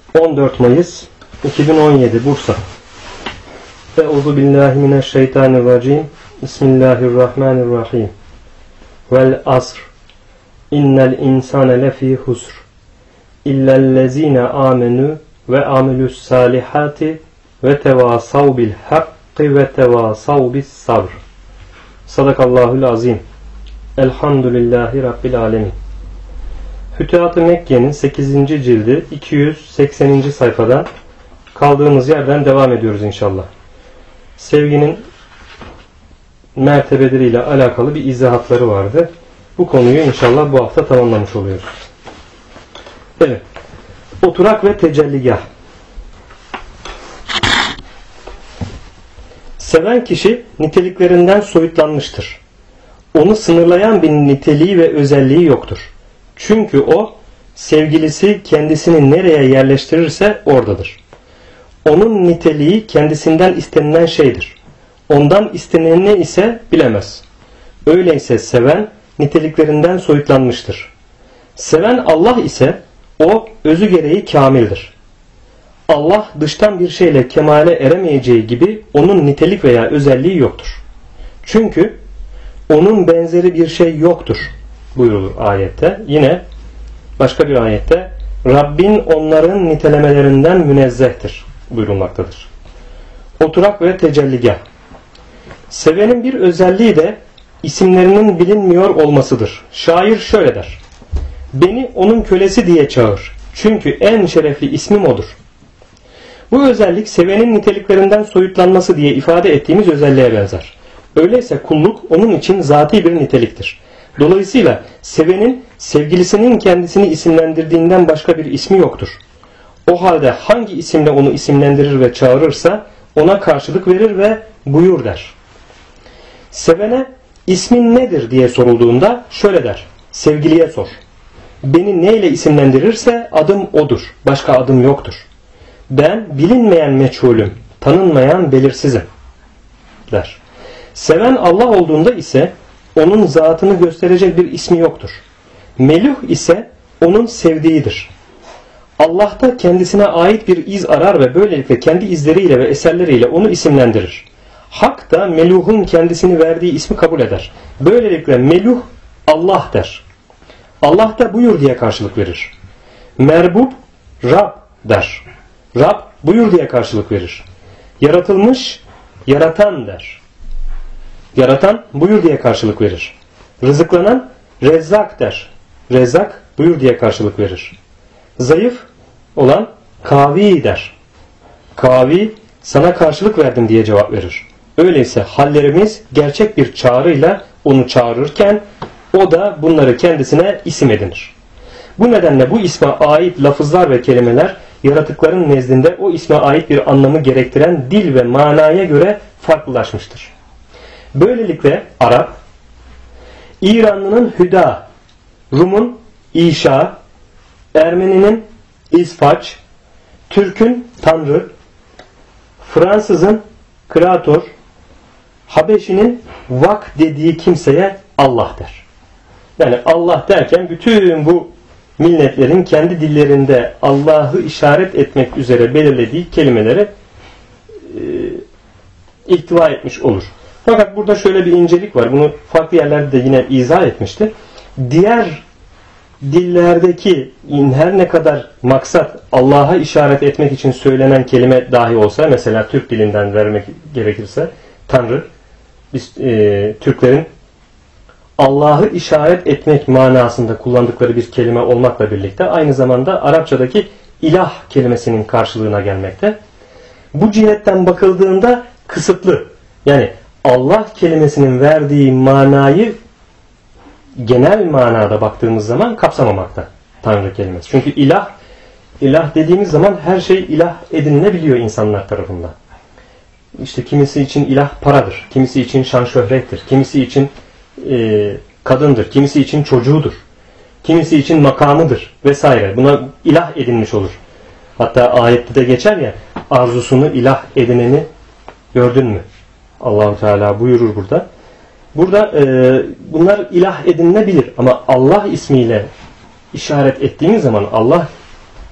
14 Mayıs 2017 Bursa. Euzubillahimineşşeytanirracim. Bismillahirrahmanirrahim. Vel asr. İnnel insane lefî husr. İllellezîne âmenû ve amilus salihati ve tevasav bil hakki ve tevasav bis sabr. Sadakallahul azim. Elhamdülillahi Rabbil alemin. Fütuhat-ı Mekke'nin 8. cildi 280. sayfadan kaldığımız yerden devam ediyoruz inşallah. Sevginin mertebeleriyle alakalı bir izahatları vardı. Bu konuyu inşallah bu hafta tamamlamış oluyoruz. Evet. Oturak ve tecelligah. Seven kişi niteliklerinden soyutlanmıştır. Onu sınırlayan bir niteliği ve özelliği yoktur. Çünkü o, sevgilisi kendisini nereye yerleştirirse oradadır. Onun niteliği kendisinden istenilen şeydir. Ondan istenileni ise bilemez. Öyleyse seven niteliklerinden soyutlanmıştır. Seven Allah ise o özü gereği kamildir. Allah dıştan bir şeyle kemale eremeyeceği gibi onun nitelik veya özelliği yoktur. Çünkü onun benzeri bir şey yoktur buyurulur ayette. Yine başka bir ayette Rabbin onların nitelemelerinden münezzehtir buyurulmaktadır. Oturak ve tecelligah. Sevenin bir özelliği de isimlerinin bilinmiyor olmasıdır. Şair şöyle der: beni onun kölesi diye çağır. Çünkü en şerefli ismim odur. Bu özellik sevenin niteliklerinden soyutlanması diye ifade ettiğimiz özelliğe benzer. Öyleyse kulluk onun için zati bir niteliktir. Dolayısıyla sevenin sevgilisinin kendisini isimlendirdiğinden başka bir ismi yoktur. O halde hangi isimle onu isimlendirir ve çağırırsa ona karşılık verir ve buyur der. Sevene ismin nedir diye sorulduğunda şöyle der: sevgiliye sor. Beni neyle isimlendirirse adım odur. Başka adım yoktur. Ben bilinmeyen meçhulüm, tanınmayan belirsizim der. Seven Allah olduğunda ise onun zatını gösterecek bir ismi yoktur. Meluh ise onun sevdiğidir. Allah'ta kendisine ait bir iz arar ve böylelikle kendi izleriyle ve eserleriyle onu isimlendirir. Hak da meluhun kendisini verdiği ismi kabul eder. Böylelikle meluh Allah der. Allah da buyur diye karşılık verir. Merbub Rab der. Rab buyur diye karşılık verir. Yaratılmış yaratan der. Yaratan buyur diye karşılık verir. Rızıklanan Rezzak der. Rezzak buyur diye karşılık verir. Zayıf olan Kavi der. Kavi sana karşılık verdim diye cevap verir. Öyleyse hallerimiz gerçek bir çağrıyla onu çağırırken o da bunları kendisine isim edinir. Bu nedenle bu isme ait lafızlar ve kelimeler yaratıkların nezdinde o isme ait bir anlamı gerektiren dil ve manaya göre farklılaşmıştır. Böylelikle Arap, İranlı'nın Hüda, Rum'un İşa, Ermeni'nin İsfaç, Türk'ün Tanrı, Fransız'ın Kreatör, Habeşi'nin Vak dediği kimseye Allah der. Yani Allah derken bütün bu milletlerin kendi dillerinde Allah'ı işaret etmek üzere belirlediği kelimeleri ihtiva etmiş olur. Fakat burada şöyle bir incelik var. Bunu farklı yerlerde de yine izah etmişti. Diğer dillerdeki her ne kadar maksat Allah'a işaret etmek için söylenen kelime dahi olsa, mesela Türk dilinden vermek gerekirse Tanrı, biz Türklerin Allah'ı işaret etmek manasında kullandıkları bir kelime olmakla birlikte aynı zamanda Arapçadaki ilah kelimesinin karşılığına gelmekte. Bu cihetten bakıldığında kısıtlı. Yani Allah kelimesinin verdiği manayı genel manada baktığımız zaman kapsamamakta Tanrı kelimesi. Çünkü ilah dediğimiz zaman her şey ilah edinilebiliyor insanlar tarafından. İşte kimisi için ilah paradır, kimisi için şan şöhrettir, kimisi için kadındır, kimisi için çocuğudur, kimisi için makamıdır vesaire. Buna ilah edinmiş olur. Hatta ayette de geçer ya, arzusunu ilah edineni gördün mü? Allah-u Teala buyurur burada. Burada bunlar ilah edinilebilir ama Allah ismiyle işaret ettiğimiz zaman, Allah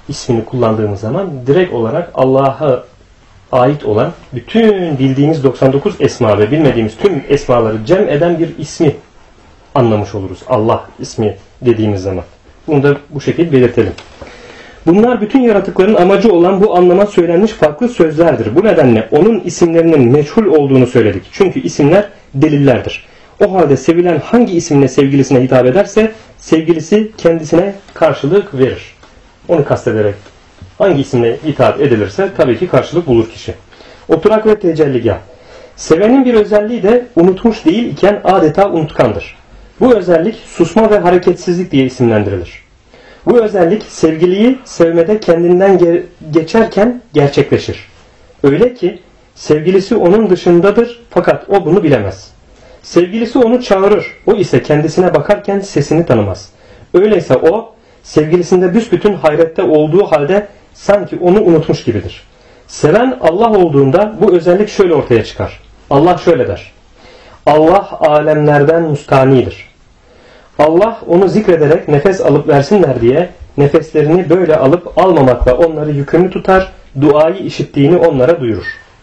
ismini kullandığımız zaman direkt olarak Allah'a ait olan bütün bildiğimiz 99 esma ve bilmediğimiz tüm esmaları cem eden bir ismi anlamış oluruz. Allah ismi dediğimiz zaman. Bunu da bu şekilde belirtelim. Bunlar bütün yaratıkların amacı olan bu anlama söylenmiş farklı sözlerdir. Bu nedenle onun isimlerinin meçhul olduğunu söyledik. Çünkü isimler delillerdir. O halde sevilen hangi isimle sevgilisine hitap ederse sevgilisi kendisine karşılık verir. Onu kastederek hangi isimle hitap edilirse tabii ki karşılık bulur kişi. Oturak ve tecelligah. Sevenin bir özelliği de unutmuş değil iken adeta unutkandır. Bu özellik susma ve hareketsizlik diye isimlendirilir. Bu özellik sevgiliyi sevmede kendinden geçerken gerçekleşir. Öyle ki sevgilisi onun dışındadır fakat o bunu bilemez. Sevgilisi onu çağırır, o ise kendisine bakarken sesini tanımaz. Öyleyse o sevgilisinde büsbütün hayrette olduğu halde sanki onu unutmuş gibidir. Seven Allah olduğunda bu özellik şöyle ortaya çıkar. Allah şöyle der. Allah alemlerden müstanidir. Allah onu zikrederek nefes alıp versinler diye nefeslerini böyle alıp almamakla onları yükümlü tutar, duayı işittiğini onlara duyurur.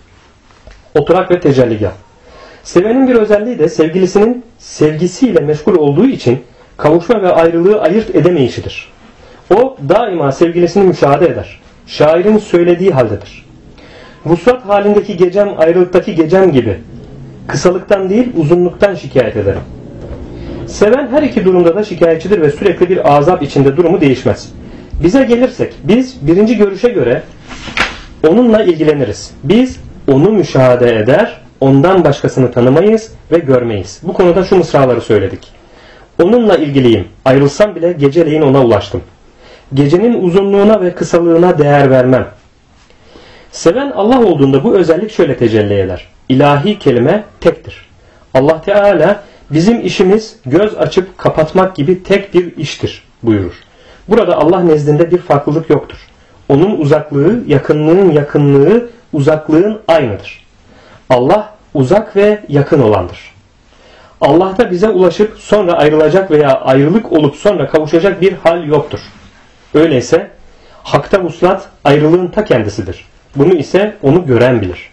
Oturak ve tecelligah. Sevenin bir özelliği de sevgilisinin sevgisiyle meşgul olduğu için kavuşma ve ayrılığı ayırt edemeyişidir. O daima sevgilisini müşahede eder. Şairin söylediği haldedir. Vuslat halindeki gecem ayrılıktaki gecem gibi kısalıktan değil uzunluktan şikayet ederim. Seven her iki durumda da şikayetçidir ve sürekli bir azap içinde durumu değişmez. Bize gelirsek biz birinci görüşe göre onunla ilgileniriz. Biz onu müşahede eder, ondan başkasını tanımayız ve görmeyiz. Bu konuda şu mısraları söyledik. Onunla ilgiliyim, ayrılsam bile geceleyin ona ulaştım. Gecenin uzunluğuna ve kısalığına değer vermem. Seven Allah olduğunda bu özellik şöyle tecelli eder. İlahi kelime tektir. Allah Teala bizim işimiz göz açıp kapatmak gibi tek bir iştir buyurur. Burada Allah nezdinde bir farklılık yoktur. Onun uzaklığı, yakınlığın yakınlığı, uzaklığın aynıdır. Allah uzak ve yakın olandır. Allah'ta bize ulaşıp sonra ayrılacak veya ayrılık olup sonra kavuşacak bir hal yoktur. Öyleyse hakta vuslat ayrılığın ta kendisidir. Bunu ise onu gören bilir.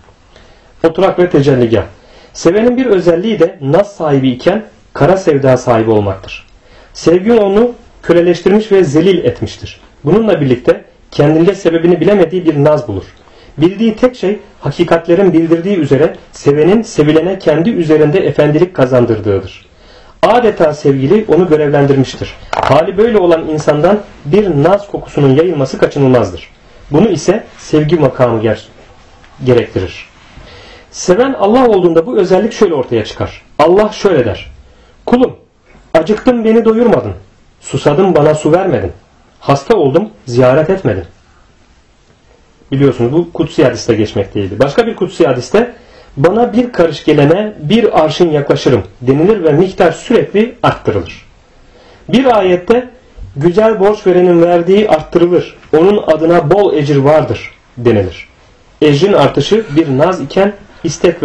Oturak ve tecelligah. Sevenin bir özelliği de naz sahibi iken kara sevda sahibi olmaktır. Sevgi onu köleleştirmiş ve zelil etmiştir. Bununla birlikte kendinde sebebini bilemediği bir naz bulur. Bildiği tek şey hakikatlerin bildirdiği üzere sevenin sevilene kendi üzerinde efendilik kazandırdığıdır. Adeta sevgili onu görevlendirmiştir. Hali böyle olan insandan bir naz kokusunun yayılması kaçınılmazdır. Bunu ise sevgi makamı gerektirir. Seven Allah olduğunda bu özellik şöyle ortaya çıkar. Allah şöyle der. Kulum, acıktım beni doyurmadın. Susadım bana su vermedin. Hasta oldum ziyaret etmedin. Biliyorsunuz bu kutsi hadiste geçmekteydi. Başka bir kutsi hadiste bana bir karış gelene bir arşın yaklaşırım denilir ve miktar sürekli arttırılır. Bir ayette güzel borç verenin verdiği arttırılır. Onun adına bol ecir vardır denilir. Ecrin artışı bir naz iken istek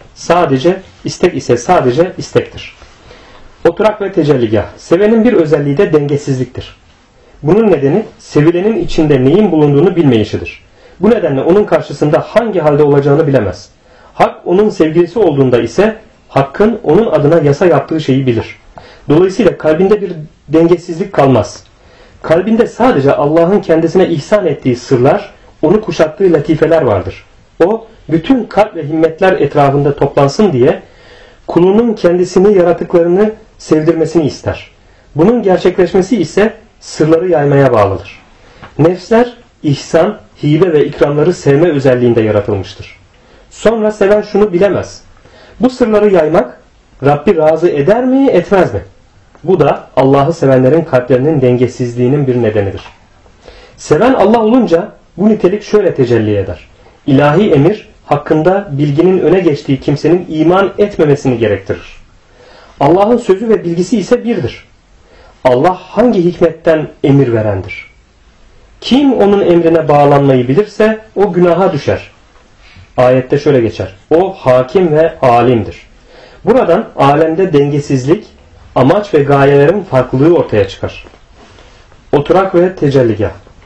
ise sadece istektir. Oturak ve tecelligah. Sevenin bir özelliği de dengesizliktir. Bunun nedeni sevilenin içinde neyin bulunduğunu bilmeyişidir. Bu nedenle onun karşısında hangi halde olacağını bilemez. Hak onun sevgilisi olduğunda ise Hakk'ın onun adına yasa yaptığı şeyi bilir. Dolayısıyla kalbinde bir dengesizlik kalmaz. Kalbinde sadece Allah'ın kendisine ihsan ettiği sırlar, onu kuşattığı latifeler vardır. O, bütün kalp ve himmetler etrafında toplansın diye kulunun kendisini yaratıklarını sevdirmesini ister. Bunun gerçekleşmesi ise sırları yaymaya bağlıdır. Nefsler, ihsan, hibe ve ikramları sevme özelliğinde yaratılmıştır. Sonra seven şunu bilemez. Bu sırları yaymak Rabbi razı eder mi, etmez mi? Bu da Allah'ı sevenlerin kalplerinin dengesizliğinin bir nedenidir. Seven Allah olunca bu nitelik şöyle tecelli eder. İlahi emir hakkında bilginin öne geçtiği kimsenin iman etmemesini gerektirir. Allah'ın sözü ve bilgisi ise birdir. Allah hangi hikmetten emir verendir? Kim onun emrine bağlanmayı bilirse o günaha düşer. Ayette şöyle geçer. O hakim ve alimdir. Buradan alemde dengesizlik, amaç ve gayelerin farklılığı ortaya çıkar. Oturak ve tecelligah.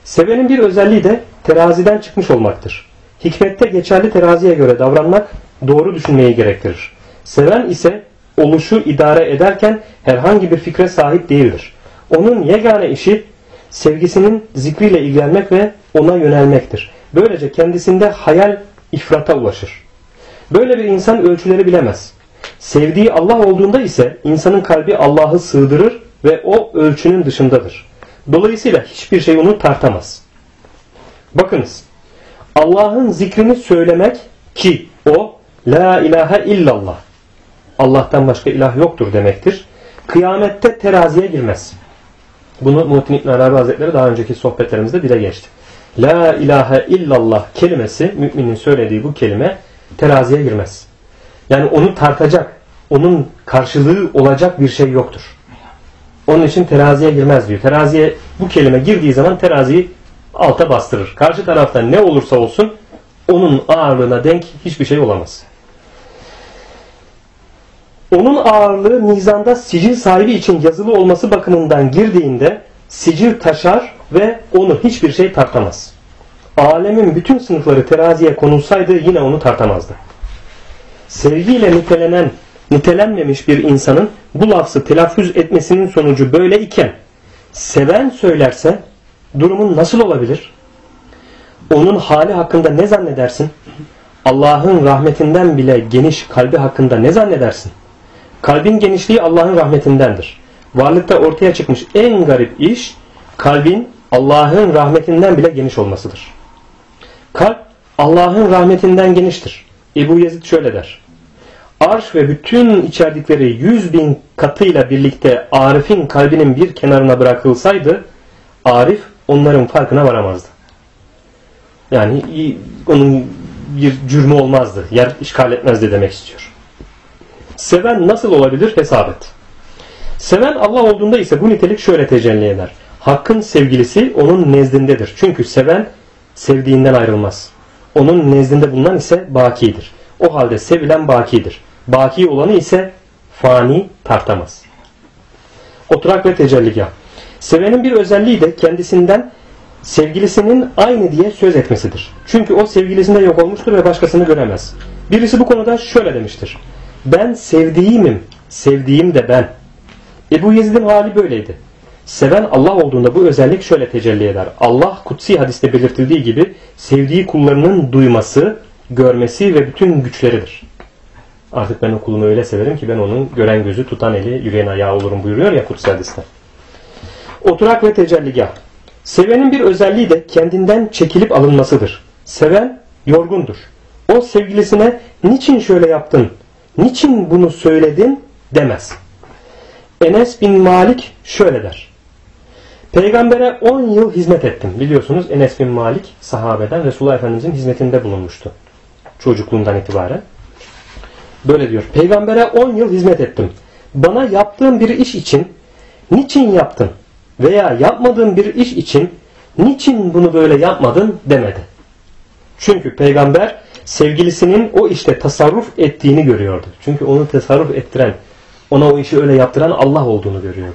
Sevenin bir özelliği de teraziden çıkmış olmaktır. Hikmette geçerli teraziye göre davranmak doğru düşünmeyi gerektirir. Seven ise oluşu idare ederken herhangi bir fikre sahip değildir. Onun yegane işi sevgisinin zikriyle ilgilenmek ve ona yönelmektir. Böylece kendisinde hayal ifrata ulaşır. Böyle bir insan ölçüleri bilemez. Sevdiği Allah olduğunda ise insanın kalbi Allah'ı sığdırır ve o ölçünün dışındadır. Dolayısıyla hiçbir şey onu tartamaz. Bakınız, Allah'ın zikrini söylemek ki o la ilahe illallah, Allah'tan başka ilah yoktur demektir. Kıyamette teraziye girmez. Bunu Muhittin İbn Arabi Hazretleri daha önceki sohbetlerimizde dile geçti. La ilahe illallah kelimesi, müminin söylediği bu kelime teraziye girmez. Yani onu tartacak, onun karşılığı olacak bir şey yoktur. Onun için teraziye girmez diyor. Teraziye bu kelime girdiği zaman teraziyi alta bastırır. Karşı taraftan ne olursa olsun onun ağırlığına denk hiçbir şey olamaz. Onun ağırlığı mizanda sicil sahibi için yazılı olması bakımından girdiğinde sicil taşar ve onu hiçbir şey tartamaz. Alemin bütün sınıfları teraziye konulsaydı yine onu tartamazdı. Sevgiyle nitelenmemiş bir insanın bu lafzı telaffuz etmesinin sonucu böyle iken seven söylerse durumun nasıl olabilir? Onun hali hakkında ne zannedersin? Allah'ın rahmetinden bile geniş kalbi hakkında ne zannedersin? Kalbin genişliği Allah'ın rahmetindendir. Varlıkta ortaya çıkmış en garip iş kalbin Allah'ın rahmetinden bile geniş olmasıdır. Kalp Allah'ın rahmetinden geniştir. Ebu Yezid şöyle der. Arş ve bütün içerdikleri 100.000 katıyla birlikte Arif'in kalbinin bir kenarına bırakılsaydı Arif onların farkına varamazdı. Yani onun bir cürmü olmazdı. Yer işgal etmezdi demek istiyor. Seven nasıl olabilir? Hesap et. Seven Allah olduğunda ise bu nitelik şöyle tecelli eder. Hakkın sevgilisi onun nezdindedir. Çünkü seven sevdiğinden ayrılmaz. Onun nezdinde bulunan ise bakidir. O halde sevilen bakidir. Baki olanı ise fani tartamaz. Oturak ve tecelligah. Sevenin bir özelliği de kendisinden sevgilisinin aynı diye söz etmesidir. Çünkü o sevgilisinde yok olmuştur ve başkasını göremez. Birisi bu konuda şöyle demiştir. Ben sevdiğimim, sevdiğim de ben. Ebu Yezid'in hali böyleydi. Seven Allah olduğunda bu özellik şöyle tecelli eder. Allah kutsi hadiste belirtildiği gibi sevdiği kullarının duyması, görmesi ve bütün güçleridir. Artık ben o kulumu öyle severim ki ben onun gören gözü, tutan eli, yürüyen ayağı olurum buyuruyor ya kutsi hadiste. Oturak ve tecelligah. Sevenin bir özelliği de kendinden çekilip alınmasıdır. Seven yorgundur. O sevgilisine niçin şöyle yaptın, niçin bunu söyledin demez. Enes bin Malik şöyle der. Peygamber'e 10 yıl hizmet ettim. Biliyorsunuz Enes bin Malik sahabeden Resulullah Efendimizin hizmetinde bulunmuştu. Çocukluğundan itibaren. Böyle diyor. Peygamber'e 10 yıl hizmet ettim. Bana yaptığım bir iş için niçin yaptın veya yapmadığım bir iş için niçin bunu böyle yapmadın demedi. Çünkü peygamber sevgilisinin o işte tasarruf ettiğini görüyordu. Çünkü onu tasarruf ettiren, ona o işi öyle yaptıran Allah olduğunu görüyordu.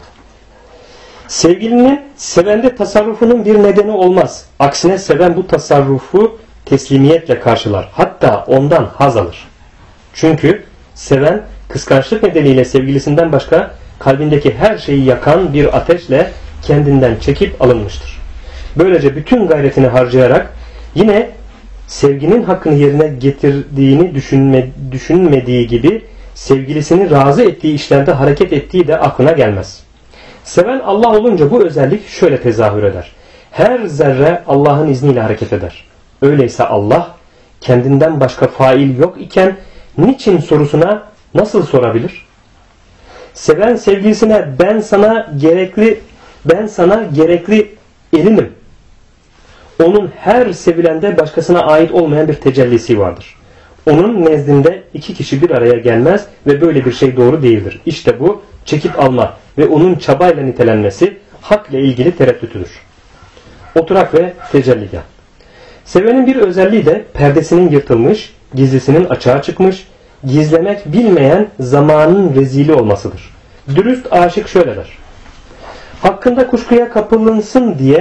Sevgilinin sevende tasarrufunun bir nedeni olmaz. Aksine seven bu tasarrufu teslimiyetle karşılar. Hatta ondan haz alır. Çünkü seven kıskançlık nedeniyle sevgilisinden başka kalbindeki her şeyi yakan bir ateşle kendinden çekip alınmıştır. Böylece bütün gayretini harcayarak yine sevginin hakkını yerine getirdiğini düşünmediği gibi sevgilisini razı ettiği işlerde hareket ettiği de aklına gelmez. Seven Allah olunca bu özellik şöyle tezahür eder. Her zerre Allah'ın izniyle hareket eder. Öyleyse Allah kendinden başka fail yok iken niçin sorusuna nasıl sorabilir? Seven sevgilisine ben sana gerekli elinim. Onun her sevilende başkasına ait olmayan bir tecellisi vardır. Onun nezdinde iki kişi bir araya gelmez ve böyle bir şey doğru değildir. İşte bu çekip alma ve onun çabayla nitelenmesi hak ile ilgili tereddütüdür. Oturak ve tecelligah. Sevenin bir özelliği de perdesinin yırtılmış, gizlisinin açığa çıkmış, gizlemek bilmeyen zamanın rezili olmasıdır. Dürüst aşık şöyle der. Hakkında kuşkuya kapılınsın diye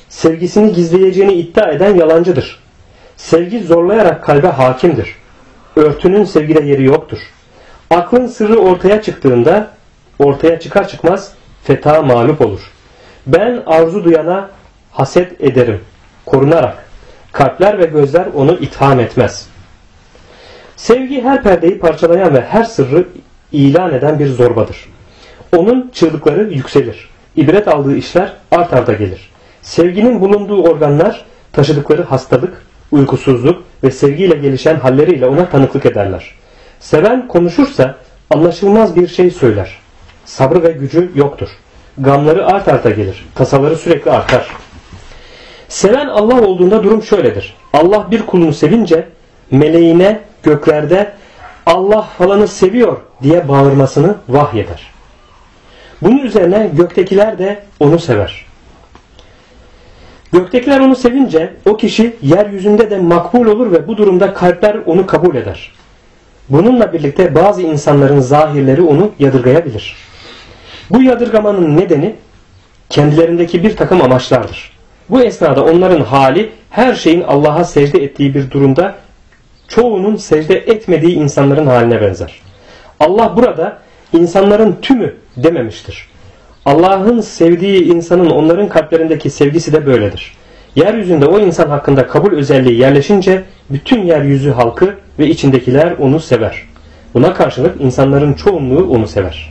Sevgisini gizleyeceğini iddia eden yalancıdır. Sevgi zorlayarak kalbe hakimdir. Örtünün sevgide yeri yoktur. Aklın sırrı ortaya çıkar çıkmaz feta mağlup olur. Ben arzu duyana haset ederim, korunarak. Kalpler ve gözler onu itham etmez. Sevgi her perdeyi parçalayan ve her sırrı ilan eden bir zorbadır. Onun çığlıkları yükselir. İbret aldığı işler art arda gelir. Sevginin bulunduğu organlar taşıdıkları hastalık, uykusuzluk ve sevgiyle gelişen halleriyle ona tanıklık ederler. Seven konuşursa anlaşılmaz bir şey söyler. Sabrı ve gücü yoktur. Gamları art arda gelir. Tasaları sürekli artar. Seven Allah olduğunda durum şöyledir. Allah bir kulunu sevince meleğine göklerde Allah falanı seviyor diye bağırmasını vahyeder. Bunun üzerine göktekiler de onu sever. Göktekiler onu sevince o kişi yeryüzünde de makbul olur ve bu durumda kalpler onu kabul eder. Bununla birlikte bazı insanların zahirleri onu yadırgayabilir. Bu yadırgamanın nedeni kendilerindeki bir takım amaçlardır. Bu esnada onların hali her şeyin Allah'a secde ettiği bir durumda çoğunun secde etmediği insanların haline benzer. Allah burada insanların tümü dememiştir. Allah'ın sevdiği insanın onların kalplerindeki sevgisi de böyledir. Yeryüzünde o insan hakkında kabul özelliği yerleşince bütün yeryüzü halkı ve içindekiler onu sever. Buna karşılık insanların çoğunluğu onu sever.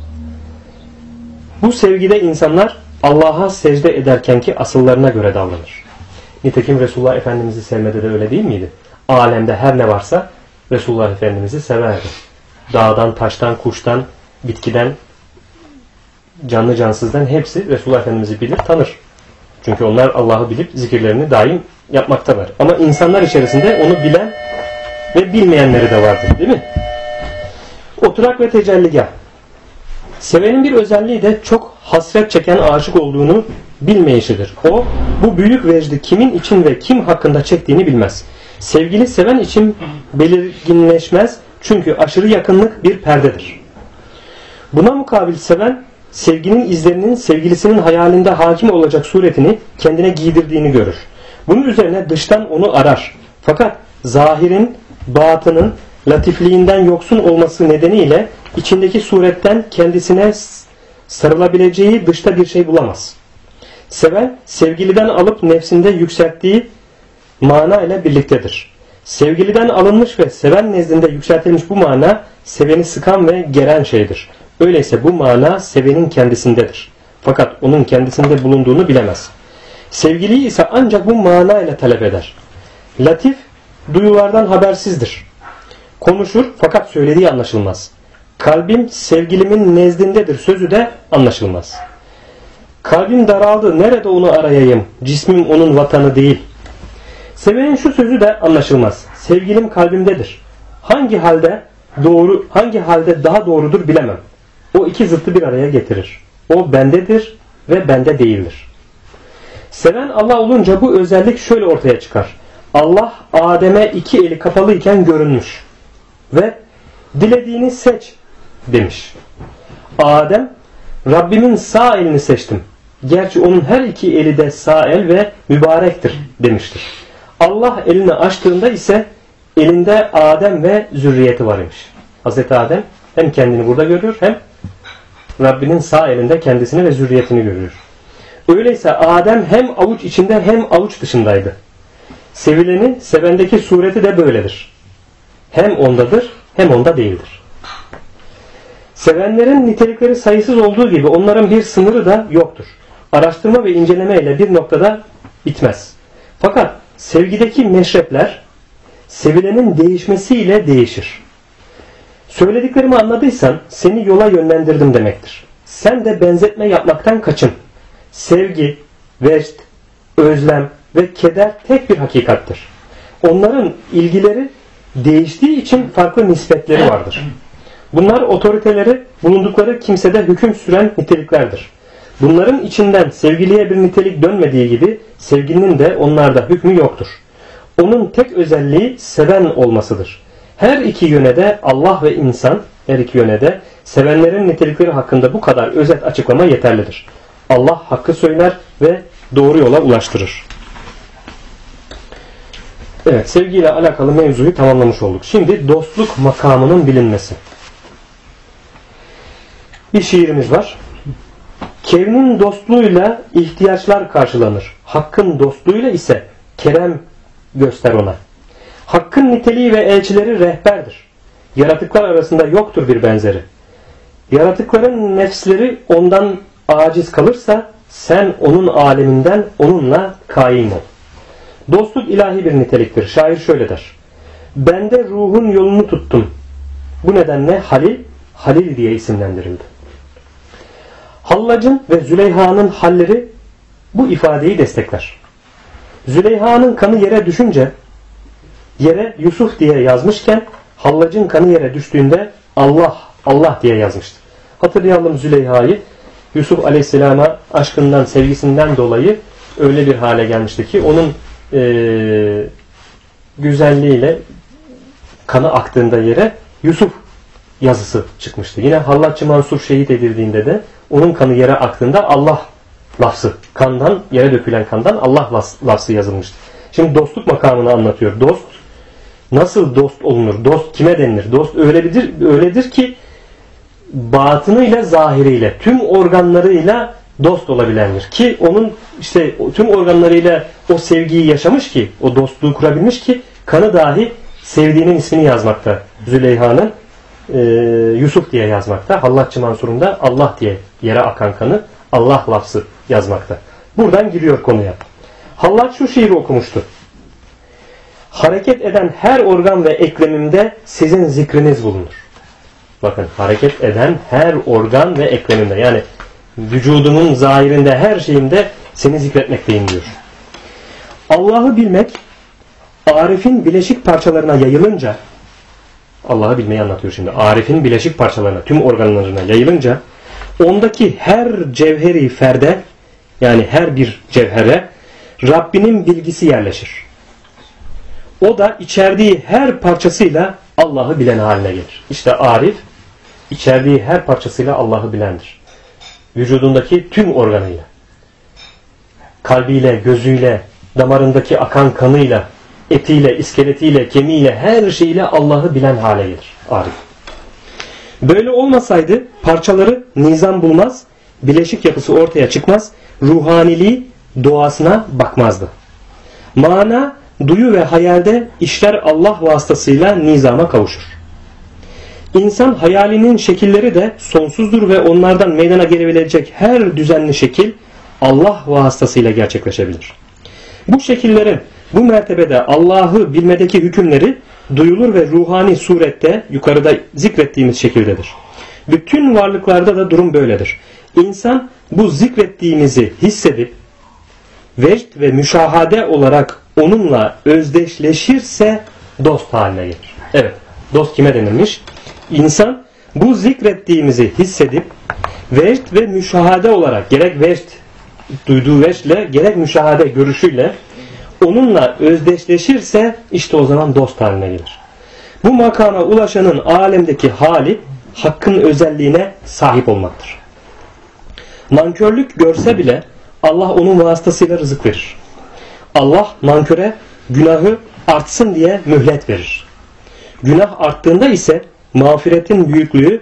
Bu sevgide insanlar Allah'a secde ederkenki asıllarına göre davranır. Nitekim Resulullah Efendimiz'i sevmede de öyle değil miydi? Alemde her ne varsa Resulullah Efendimiz'i severdi. Dağdan, taştan, kuştan, bitkiden, canlı cansızdan hepsi Resulullah Efendimiz'i bilir, tanır. Çünkü onlar Allah'ı bilip zikirlerini daim yapmaktalar. Ama insanlar içerisinde onu bilen ve bilmeyenleri de vardır, değil mi? Oturak ve tecelligah. Sevenin bir özelliği de çok hasret çeken aşık olduğunu bilmeyişidir. O bu büyük vecdi kimin için ve kim hakkında çektiğini bilmez. Sevgili seven için belirginleşmez çünkü aşırı yakınlık bir perdedir. Buna mukabil seven sevginin izlerinin sevgilisinin hayalinde hakim olacak suretini kendine giydirdiğini görür. Bunun üzerine dıştan onu arar. Fakat zahirin, batının latifliğinden yoksun olması nedeniyle içindeki suretten kendisine sarılabileceği dışta bir şey bulamaz. Seven sevgiliden alıp nefsinde yükselttiği mana ile birliktedir. Sevgiliden alınmış ve seven nezdinde yükseltilmiş bu mana seveni sıkan ve geren şeydir. Öyleyse bu mana sevenin kendisindedir. Fakat onun kendisinde bulunduğunu bilemez. Sevgiliyi ise ancak bu mana ile talep eder. Latif duyulardan habersizdir. Konuşur fakat söylediği anlaşılmaz. Kalbim sevgilimin nezdindedir sözü de anlaşılmaz. Kalbim daraldı, nerede onu arayayım? Cismim onun vatanı değil. Sevenin şu sözü de anlaşılmaz. Sevgilim kalbimdedir. Hangi halde daha doğrudur bilemem. O iki zıttı bir araya getirir. O bendedir ve bende değildir. Seven Allah olunca bu özellik şöyle ortaya çıkar. Allah Adem'e iki eli kapalıyken görünmüş ve dilediğini seç demiş. Adem, Rabbimin sağ elini seçtim. Gerçi onun her iki eli de sağ el ve mübarektir demiştir. Allah elini açtığında ise elinde Adem ve zürriyeti var imiş. Hazreti Adem hem kendini burada görüyor hem Rabbinin sağ elinde kendisini ve zürriyetini görüyor. Öyleyse Adem hem avuç içinde hem avuç dışındaydı. Sevileni, sevendeki sureti de böyledir. Hem ondadır hem onda değildir. Sevenlerin nitelikleri sayısız olduğu gibi onların bir sınırı da yoktur. Araştırma ve inceleme ile bir noktada bitmez. Fakat sevgideki meşrepler sevilenin değişmesiyle değişir. Söylediklerimi anladıysan seni yola yönlendirdim demektir. Sen de benzetme yapmaktan kaçın. Sevgi, vecd, özlem ve keder tek bir hakikattir. Onların ilgileri değiştiği için farklı nispetleri vardır. Bunlar otoriteleri bulundukları kimsede hüküm süren niteliklerdir. Bunların içinden sevgiliye bir nitelik dönmediği gibi sevginin de onlarda hükmü yoktur. Onun tek özelliği seven olmasıdır. Her iki yöne de Allah ve insan, her iki yöne de sevenlerin nitelikleri hakkında bu kadar özet açıklama yeterlidir. Allah hakkı söyler ve doğru yola ulaştırır. Evet, sevgiyle alakalı mevzuyu tamamlamış olduk. Şimdi dostluk makamının bilinmesi. Bir şiirimiz var. Kevnin dostluğuyla ihtiyaçlar karşılanır. Hakkın dostluğuyla ise kerem göster ona. Hakkın niteliği ve elçileri rehberdir. Yaratıklar arasında yoktur bir benzeri. Yaratıkların nefsleri ondan aciz kalırsa sen onun aleminden onunla kaim ol. Dostluk ilahi bir niteliktir. Şair şöyle der. Ben de ruhun yolunu tuttum. Bu nedenle Halil diye isimlendirildi. Hallac'ın ve Züleyha'nın halleri bu ifadeyi destekler. Züleyha'nın kanı yere düşünce yere Yusuf diye yazmışken Hallac'ın kanı yere düştüğünde Allah diye yazmıştı. Hatırlayalım Züleyha'yı. Yusuf Aleyhisselam'a aşkından, sevgisinden dolayı öyle bir hale gelmişti ki onun güzelliğiyle kanı aktığında yere Yusuf yazısı çıkmıştı. Yine Hallacı Mansur şehit edildiğinde de onun kanı yere aktığında Allah lafzı, kandan, yere dökülen kandan Allah lafzı yazılmıştı. Şimdi dostluk makamını anlatıyor. Dost nasıl dost olunur? Dost kime denilir? Dost öyledir ki batınıyla zahiriyle, tüm organlarıyla dost olabilendir. Ki onun işte tüm organlarıyla o sevgiyi yaşamış ki, o dostluğu kurabilmiş ki kanı dahi sevdiğinin ismini yazmakta. Züleyha'nın Yusuf diye yazmakta. Hallacı Mansur'un da Allah diye yere akan kanı Allah lafzı yazmakta. Buradan giriyor konuya. Hallac şu şiiri okumuştu. Hareket eden her organ ve eklemimde sizin zikriniz bulunur. Bakın, hareket eden her organ ve eklemimde, yani vücudumun zahirinde, her şeyimde seni zikretmekteyim diyor. Allah'ı bilmek Arif'in bileşik parçalarına yayılınca, Allah'ı bilmeyi anlatıyor şimdi. Arif'in bileşik parçalarına, tüm organlarına yayılınca ondaki her cevheri ferde, yani her bir cevhere Rabbinin bilgisi yerleşir. O da içerdiği her parçasıyla Allah'ı bilen haline gelir. İşte Arif içerdiği her parçasıyla Allah'ı bilendir. Vücudundaki tüm organıyla, kalbiyle, gözüyle, damarındaki akan kanıyla, etiyle, iskeletiyle, kemiğiyle, her şeyiyle Allah'ı bilen hale gelir Arif. Böyle olmasaydı parçaları nizam bulmaz, bileşik yapısı ortaya çıkmaz, ruhaniliği doğasına bakmazdı. Mana, duyu ve hayalde işler Allah vasıtasıyla nizama kavuşur. İnsan hayalinin şekilleri de sonsuzdur ve onlardan meydana gelebilecek her düzenli şekil Allah vasıtasıyla gerçekleşebilir. Bu şekillerin bu mertebede Allah'ı bilmedeki hükümleri duyulur ve ruhani surette yukarıda zikrettiğimiz şekildedir. Bütün varlıklarda da durum böyledir. İnsan bu zikrettiğimizi hissedip vecd ve müşahade olarak onunla özdeşleşirse dost haline gelir. Evet, dost kime denilmiş? İnsan bu zikrettiğimizi hissedip vecd ve müşahade olarak, gerek vecd, duyduğu vecdle, gerek müşahade görüşüyle onunla özdeşleşirse işte o zaman dost haline gelir. Bu makama ulaşanın alemdeki hali hakkın özelliğine sahip olmaktır. Nankörlük görse bile Allah onun vasıtasıyla rızık verir. Allah nanköre günahı artsın diye mühlet verir. Günah arttığında ise mağfiretin büyüklüğü,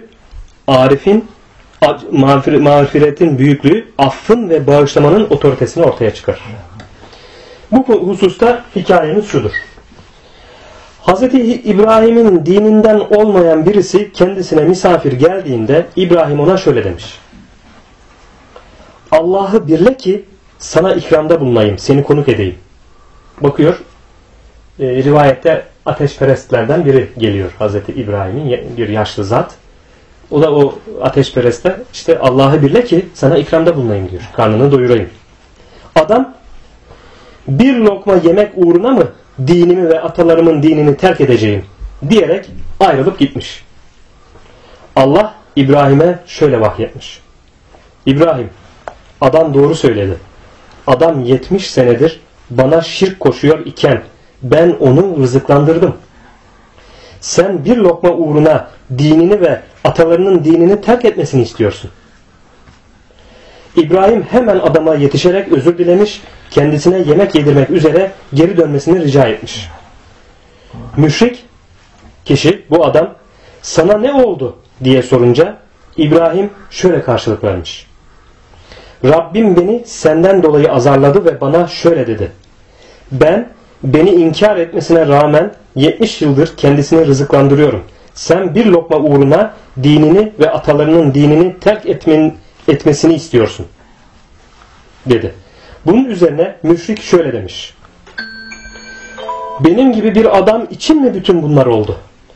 mağfiretin büyüklüğü, affın ve bağışlamanın otoritesini ortaya çıkarır. Bu hususta hikayemiz şudur. Hz. İbrahim'in dininden olmayan birisi kendisine misafir geldiğinde İbrahim ona şöyle demiş. Allah'ı birle ki sana ikramda bulunayım, seni konuk edeyim. Bakıyor, rivayette ateşperestlerden biri geliyor Hz. İbrahim'in, bir yaşlı zat. O da o ateşperestler işte Allah'ı birle ki sana ikramda bulunayım diyor, karnını doyurayım. Adam bir lokma yemek uğruna mı dinimi ve atalarımın dinini terk edeceğim diyerek ayrılıp gitmiş. Allah İbrahim'e şöyle vahyetmiş. İbrahim, adam doğru söyledi. Adam 70 senedir bana şirk koşuyor iken ben onu rızıklandırdım. Sen bir lokma uğruna dinini ve atalarının dinini terk etmesini istiyorsun. İbrahim hemen adama yetişerek özür dilemiş, kendisine yemek yedirmek üzere geri dönmesini rica etmiş. Müşrik kişi, bu adam, sana ne oldu diye sorunca İbrahim şöyle karşılık vermiş. Rabbim beni senden dolayı azarladı ve bana şöyle dedi. Ben beni inkar etmesine rağmen 70 yıldır kendisini rızıklandırıyorum. Sen bir lokma uğruna dinini ve atalarının dinini terk etmesini istiyorsun dedi. Bunun üzerine müşrik şöyle demiş. Benim gibi bir adam için mi bütün bunlar oldu?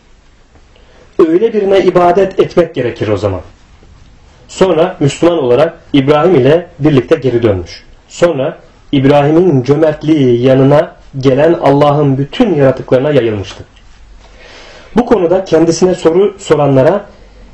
Öyle birine ibadet etmek gerekir o zaman. Sonra Müslüman olarak İbrahim ile birlikte geri dönmüş. Sonra İbrahim'in cömertliği yanına gelen Allah'ın bütün yaratıklarına yayılmıştı. Bu konuda kendisine soru soranlara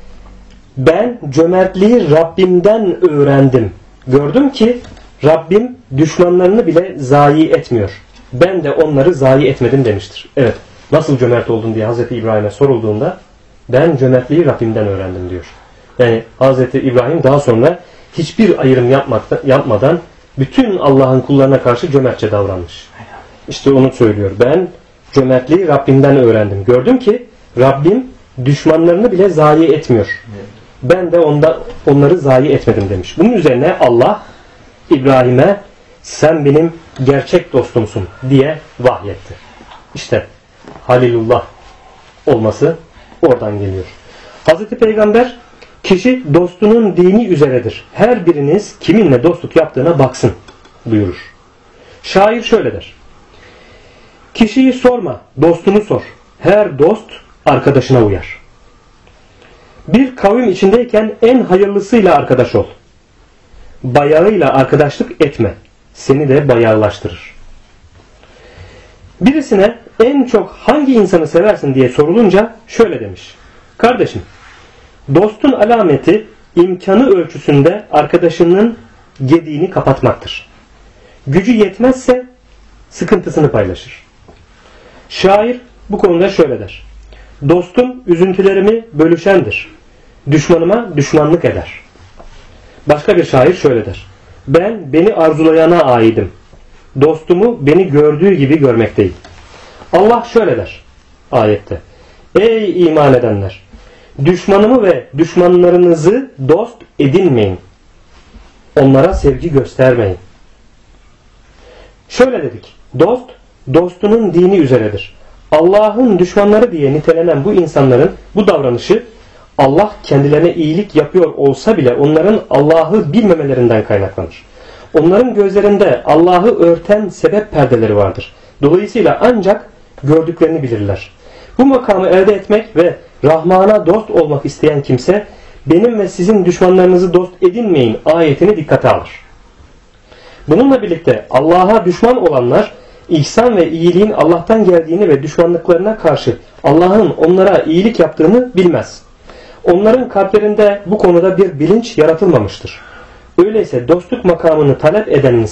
ben cömertliği Rabbimden öğrendim. Gördüm ki Rabbim düşmanlarını bile zayi etmiyor. Ben de onları zayi etmedim demiştir. Evet, nasıl cömert oldun diye Hazreti İbrahim'e sorulduğunda ben cömertliği Rabbimden öğrendim diyor. Yani Hazreti İbrahim daha sonra hiçbir ayrım yapmadan bütün Allah'ın kullarına karşı cömertçe davranmış. İşte onu söylüyor. Ben cömertliği Rabbimden öğrendim. Gördüm ki Rabbim düşmanlarını bile zayi etmiyor. Ben de onları zayi etmedim demiş. Bunun üzerine Allah İbrahim'e sen benim gerçek dostumsun diye vahyetti. İşte Halilullah olması oradan geliyor. Hazreti Peygamber kişi dostunun dini üzeredir. Her biriniz kiminle dostluk yaptığına baksın buyurur. Şair şöyle der. Kişiyi sorma, dostunu sor. Her dost arkadaşına uyar. Bir kavim içindeyken en hayırlısıyla arkadaş ol. Bayağıyla arkadaşlık etme. Seni de bayağılaştırır. Birisine en çok hangi insanı seversin diye sorulunca şöyle demiş. Kardeşim, dostun alameti imkanı ölçüsünde arkadaşının gediğini kapatmaktır. Gücü yetmezse sıkıntısını paylaşır. Şair bu konuda şöyle der. Dostum üzüntülerimi bölüşendir. Düşmanıma düşmanlık eder. Başka bir şair şöyle der. Ben beni arzulayana aidim. Dostumu beni gördüğü gibi görmekteyim. Allah şöyle der ayette. Ey iman edenler! Düşmanımı ve düşmanlarınızı dost edinmeyin. Onlara sevgi göstermeyin. Şöyle dedik. Dost, dostunun dini üzeredir. Allah'ın düşmanları diye nitelenen bu insanların bu davranışı Allah kendilerine iyilik yapıyor olsa bile onların Allah'ı bilmemelerinden kaynaklanır. Onların gözlerinde Allah'ı örten sebep perdeleri vardır. Dolayısıyla ancak gördüklerini bilirler. Bu makamı elde etmek ve Rahman'a dost olmak isteyen kimse benim ve sizin düşmanlarınızı dost edinmeyin ayetini dikkate alır. Bununla birlikte Allah'a düşman olanlar ihsan ve iyiliğin Allah'tan geldiğini ve düşmanlıklarına karşı Allah'ın onlara iyilik yaptığını bilmez. Onların kalplerinde bu konuda bir bilinç yaratılmamıştır. Öyleyse dostluk makamını talep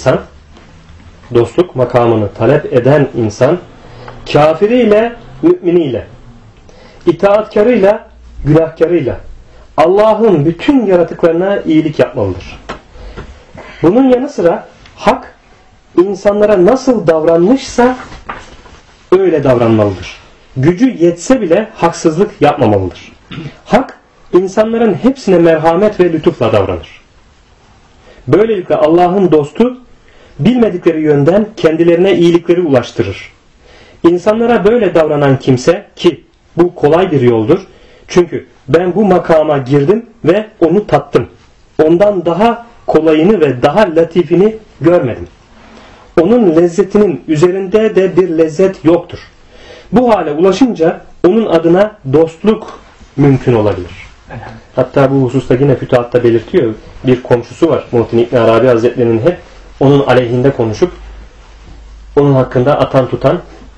eden insan kafiriyle, müminiyle, itaatkarıyla, günahkarıyla Allah'ın bütün yaratıklarına iyilik yapmalıdır. Bunun yanı sıra hak insanlara nasıl davranmışsa öyle davranmalıdır. Gücü yetse bile haksızlık yapmamalıdır. Hak insanların hepsine merhamet ve lütufla davranır. Böylelikle Allah'ın dostu bilmedikleri yönden kendilerine iyilikleri ulaştırır. İnsanlara böyle davranan kimse ki bu kolay bir yoldur. Çünkü ben bu makama girdim ve onu tattım. Ondan daha kolayını ve daha latifini görmedim. Onun lezzetinin üzerinde de bir lezzet yoktur. Bu hale ulaşınca onun adına dostluk mümkün olabilir. Hatta bu hususta yine Fütuhat'ta belirtiyor. Bir komşusu var. Muhittin İbn Arabi Hazretleri'nin hep onun aleyhinde konuşup onun hakkında atan tutan,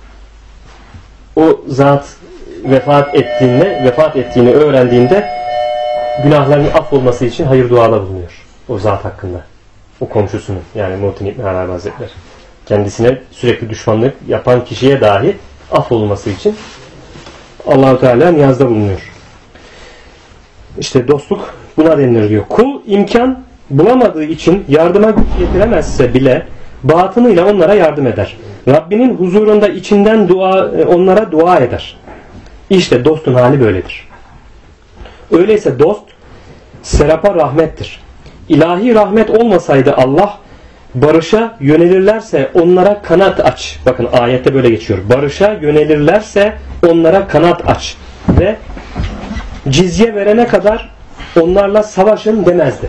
o zat vefat ettiğini öğrendiğinde günahlarının affolması için hayır duada bulunuyor. O zat hakkında. O komşusunun, yani Muhittin İbn Arabi Hazretleri. Kendisine sürekli düşmanlık yapan kişiye dahi affolması için Allah-u Teala niyazda bulunuyor. İşte dostluk buna denilir diyor. Kul imkan bulamadığı için yardıma güç yetiremezse bile batınıyla onlara yardım eder. Rabbinin huzurunda içinden onlara dua eder. İşte dostun hali böyledir. Öyleyse dost serapa rahmettir. İlahi rahmet olmasaydı Allah, barışa yönelirlerse onlara kanat aç. Bakın ayette böyle geçiyor. Barışa yönelirlerse onlara kanat aç. Ve cizye verene kadar onlarla savaşın demezdi.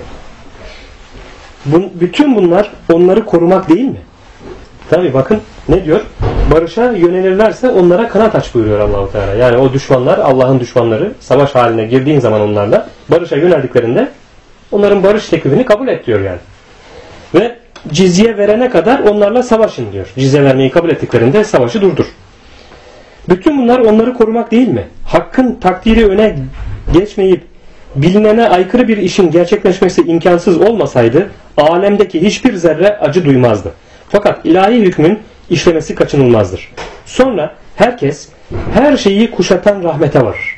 Bütün bunlar onları korumak değil mi? Tabi bakın ne diyor? Barışa yönelirlerse onlara kanat aç buyuruyor Allah-u Teala. Yani o düşmanlar, Allah'ın düşmanları, savaş haline girdiğin zaman onlarla barışa yöneldiklerinde onların barış teklifini kabul et diyor yani. Ve cizye verene kadar onlarla savaşın diyor. Cizye vermeyi kabul ettiklerinde savaşı durdur. Bütün bunlar onları korumak değil mi? Hakkın takdiri öne geçmeyip bilinene aykırı bir işin gerçekleşmesi imkansız olmasaydı alemdeki hiçbir zerre acı duymazdı. Fakat ilahi hükmün işlemesi kaçınılmazdır. Sonra herkes her şeyi kuşatan rahmete varır.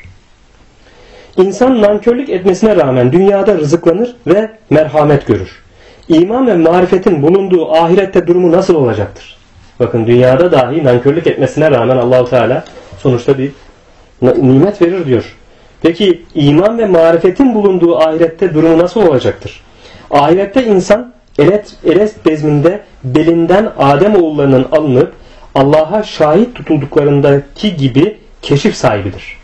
İnsan nankörlük etmesine rağmen dünyada rızıklanır ve merhamet görür. İman ve marifetin bulunduğu ahirette durumu nasıl olacaktır? Bakın dünyada dahi nankörlük etmesine rağmen Allah-u Teala sonuçta bir nimet verir diyor. Peki iman ve marifetin bulunduğu ahirette durumu nasıl olacaktır? Ahirette insan Elest bezminde belinden Adem oğullarının alınıp Allah'a şahit tutulduklarındaki gibi keşif sahibidir.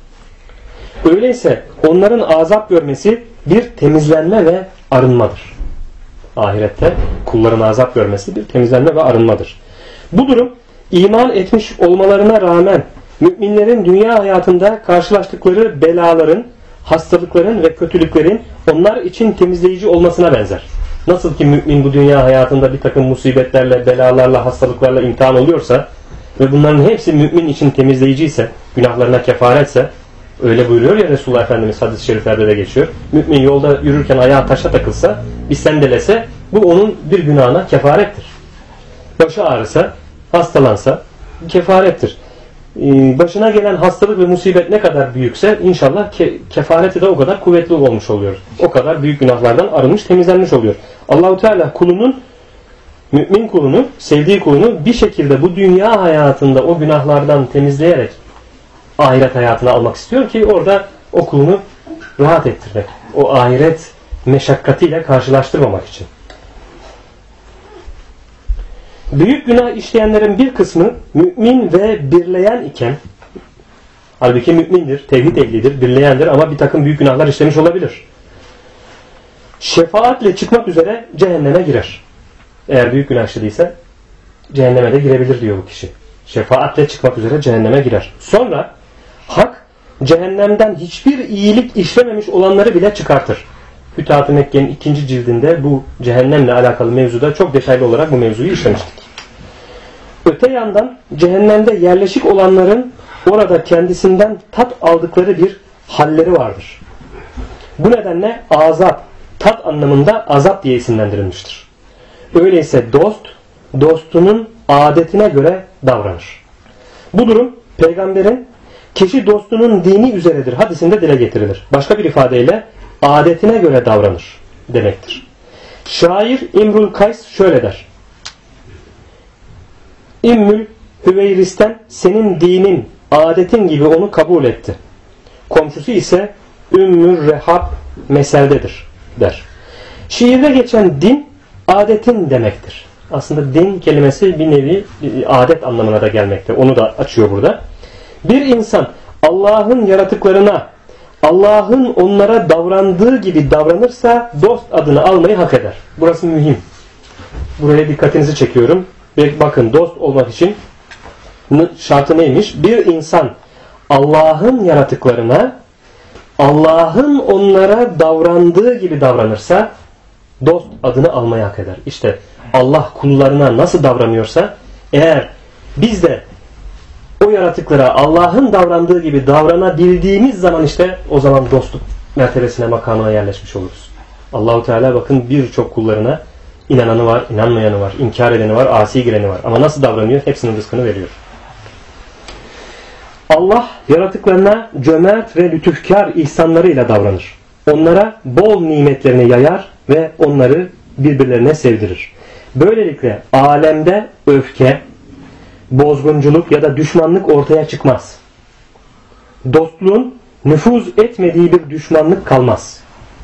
Öyleyse onların azap görmesi bir temizlenme ve arınmadır. Ahirette kulların azap görmesi bir temizlenme ve arınmadır. Bu durum iman etmiş olmalarına rağmen müminlerin dünya hayatında karşılaştıkları belaların, hastalıkların ve kötülüklerin onlar için temizleyici olmasına benzer. Nasıl ki mümin bu dünya hayatında bir takım musibetlerle, belalarla, hastalıklarla imtihan oluyorsa ve bunların hepsi mümin için temizleyici ise, günahlarına kefaretse, öyle buyuruyor ya Resulullah Efendimiz hadis-i şeriflerde de geçiyor. Mümin yolda yürürken ayağı taşa takılsa, bir sendelese, bu onun bir günahına kefarettir. Başı ağrısa, hastalansa kefarettir. Başına gelen hastalık ve musibet ne kadar büyükse inşallah kefareti de o kadar kuvvetli olmuş oluyor. O kadar büyük günahlardan arınmış, temizlenmiş oluyor. Allah-u Teala mümin kulunu, sevdiği kulunu bir şekilde bu dünya hayatında o günahlardan temizleyerek ahiret hayatına almak istiyor ki orada o kulunu rahat ettirmek. O ahiret meşakkatiyle karşılaştırmamak için. Büyük günah işleyenlerin bir kısmı mümin ve birleyen iken, halbuki mümindir, tevhid ehlidir, birleyendir ama bir takım büyük günahlar işlemiş olabilir. Şefaatle çıkmak üzere cehenneme girer. Eğer büyük günah işlediyse cehenneme de girebilir diyor bu kişi. Şefaatle çıkmak üzere cehenneme girer. Sonra hak cehennemden hiçbir iyilik işlememiş olanları bile çıkartır. Fütuhat-ı Mekke'nin 2. cildinde bu cehennemle alakalı mevzuda çok detaylı olarak bu mevzuyu işlemiştik. Öte yandan cehennemde yerleşik olanların orada kendisinden tat aldıkları bir halleri vardır. Bu nedenle azap, tat anlamında azap diye isimlendirilmiştir. Öyleyse dostunun adetine göre davranır. Bu durum peygamberin kişi dostunun dini üzeredir hadisinde dile getirilir. Başka bir ifadeyle adetine göre davranır demektir. Şair İmrul Kays şöyle der. İmmül Hüveyris'ten senin dinin, adetin gibi onu kabul etti. Komşusu ise Ümmür Rehab meseldedir der. Şiirde geçen din adetin demektir. Aslında din kelimesi bir nevi adet anlamına da gelmekte. Onu da açıyor burada. Bir insan Allah'ın yaratıklarına, Allah'ın onlara davrandığı gibi davranırsa dost adını almayı hak eder. Burası mühim. Buraya dikkatinizi çekiyorum. Ve bakın dost olmak için şartı neymiş? Bir insan Allah'ın yaratıklarına, Allah'ın onlara davrandığı gibi davranırsa dost adını almayı hak eder. İşte Allah kullarına nasıl davranıyorsa eğer biz de o yaratıklara Allah'ın davrandığı gibi davranabildiğimiz zaman işte o zaman dostluk mertebesine, makamına yerleşmiş oluruz. Allah-u Teala bakın birçok kullarına inananı var, inanmayanı var, inkar edeni var, asi gireni var. Ama nasıl davranıyor? Hepsinin rızkını veriyor. Allah yaratıklarına cömert ve lütufkar ihsanlarıyla davranır. onlara bol nimetlerini yayar ve onları birbirlerine sevdirir. Böylelikle alemde öfke, bozgunculuk ya da düşmanlık ortaya çıkmaz. Dostluğun nüfuz etmediği bir düşmanlık kalmaz.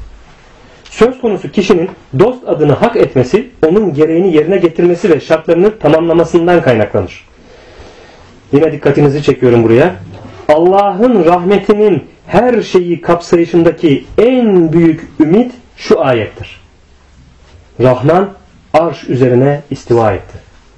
Söz konusu kişinin dost adını hak etmesi, onun gereğini yerine getirmesi ve şartlarını tamamlamasından kaynaklanır. Yine dikkatinizi çekiyorum buraya. Allah'ın rahmetinin her şeyi kapsayışındaki en büyük ümit şu ayettir. Rahman arş üzerine istiva etti.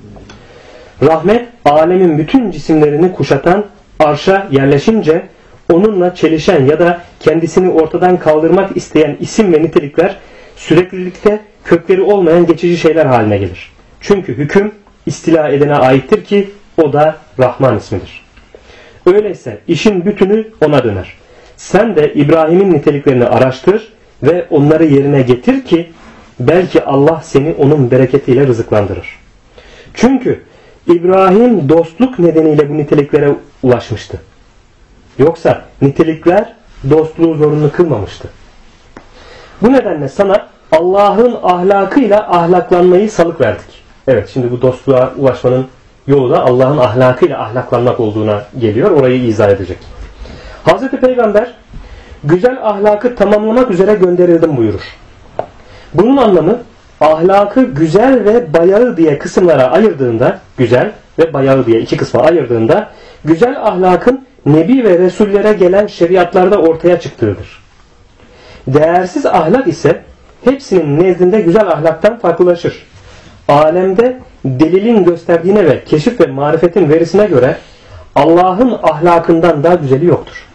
Rahmet, alemin bütün cisimlerini kuşatan arşa yerleşince onunla çelişen ya da kendisini ortadan kaldırmak isteyen isim ve nitelikler süreklilikte kökleri olmayan geçici şeyler haline gelir. Çünkü hüküm istila edene aittir ki o da Rahman ismidir. Öyleyse işin bütünü ona döner. Sen de İbrahim'in niteliklerini araştır ve onları yerine getir ki belki Allah seni onun bereketiyle rızıklandırır. Çünkü İbrahim dostluk nedeniyle bu niteliklere ulaşmıştı. Yoksa nitelikler dostluğu zorunlu kılmamıştı. Bu nedenle sana Allah'ın ahlakıyla ahlaklanmayı salık verdik. Evet, şimdi bu dostluğa ulaşmanın yolu da Allah'ın ahlakıyla ahlaklanmak olduğuna geliyor. Orayı izah edecek. Hazreti Peygamber güzel ahlakı tamamlamak üzere gönderildim buyurur. Bunun anlamı ahlakı güzel ve bayağı diye kısımlara ayırdığında, güzel ve bayağı diye iki kısma ayırdığında, güzel ahlakın Nebi ve Resullere gelen şeriatlarda ortaya çıktığıdır. Değersiz ahlak ise hepsinin nezdinde güzel ahlaktan farklılaşır. Alemde delilin gösterdiğine ve keşif ve marifetin verisine göre Allah'ın ahlakından daha güzeli yoktur.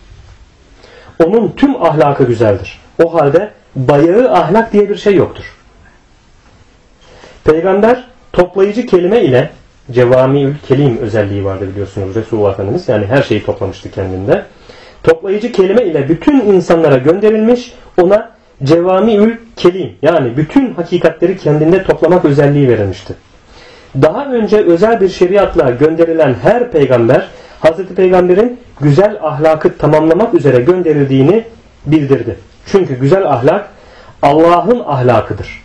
Onun tüm ahlakı güzeldir. O halde bayağı ahlak diye bir şey yoktur. Peygamber toplayıcı kelime ile cevamiül kelim özelliği vardı biliyorsunuz Resulullah Efendimiz. Yani her şeyi toplamıştı kendinde. Toplayıcı kelime ile bütün insanlara gönderilmiş, ona cevamiül kelim yani bütün hakikatleri kendinde toplamak özelliği verilmişti. Daha önce özel bir şeriatla gönderilen her peygamber Hazreti Peygamber'in güzel ahlakı tamamlamak üzere gönderildiğini bildirdi. Çünkü güzel ahlak Allah'ın ahlakıdır.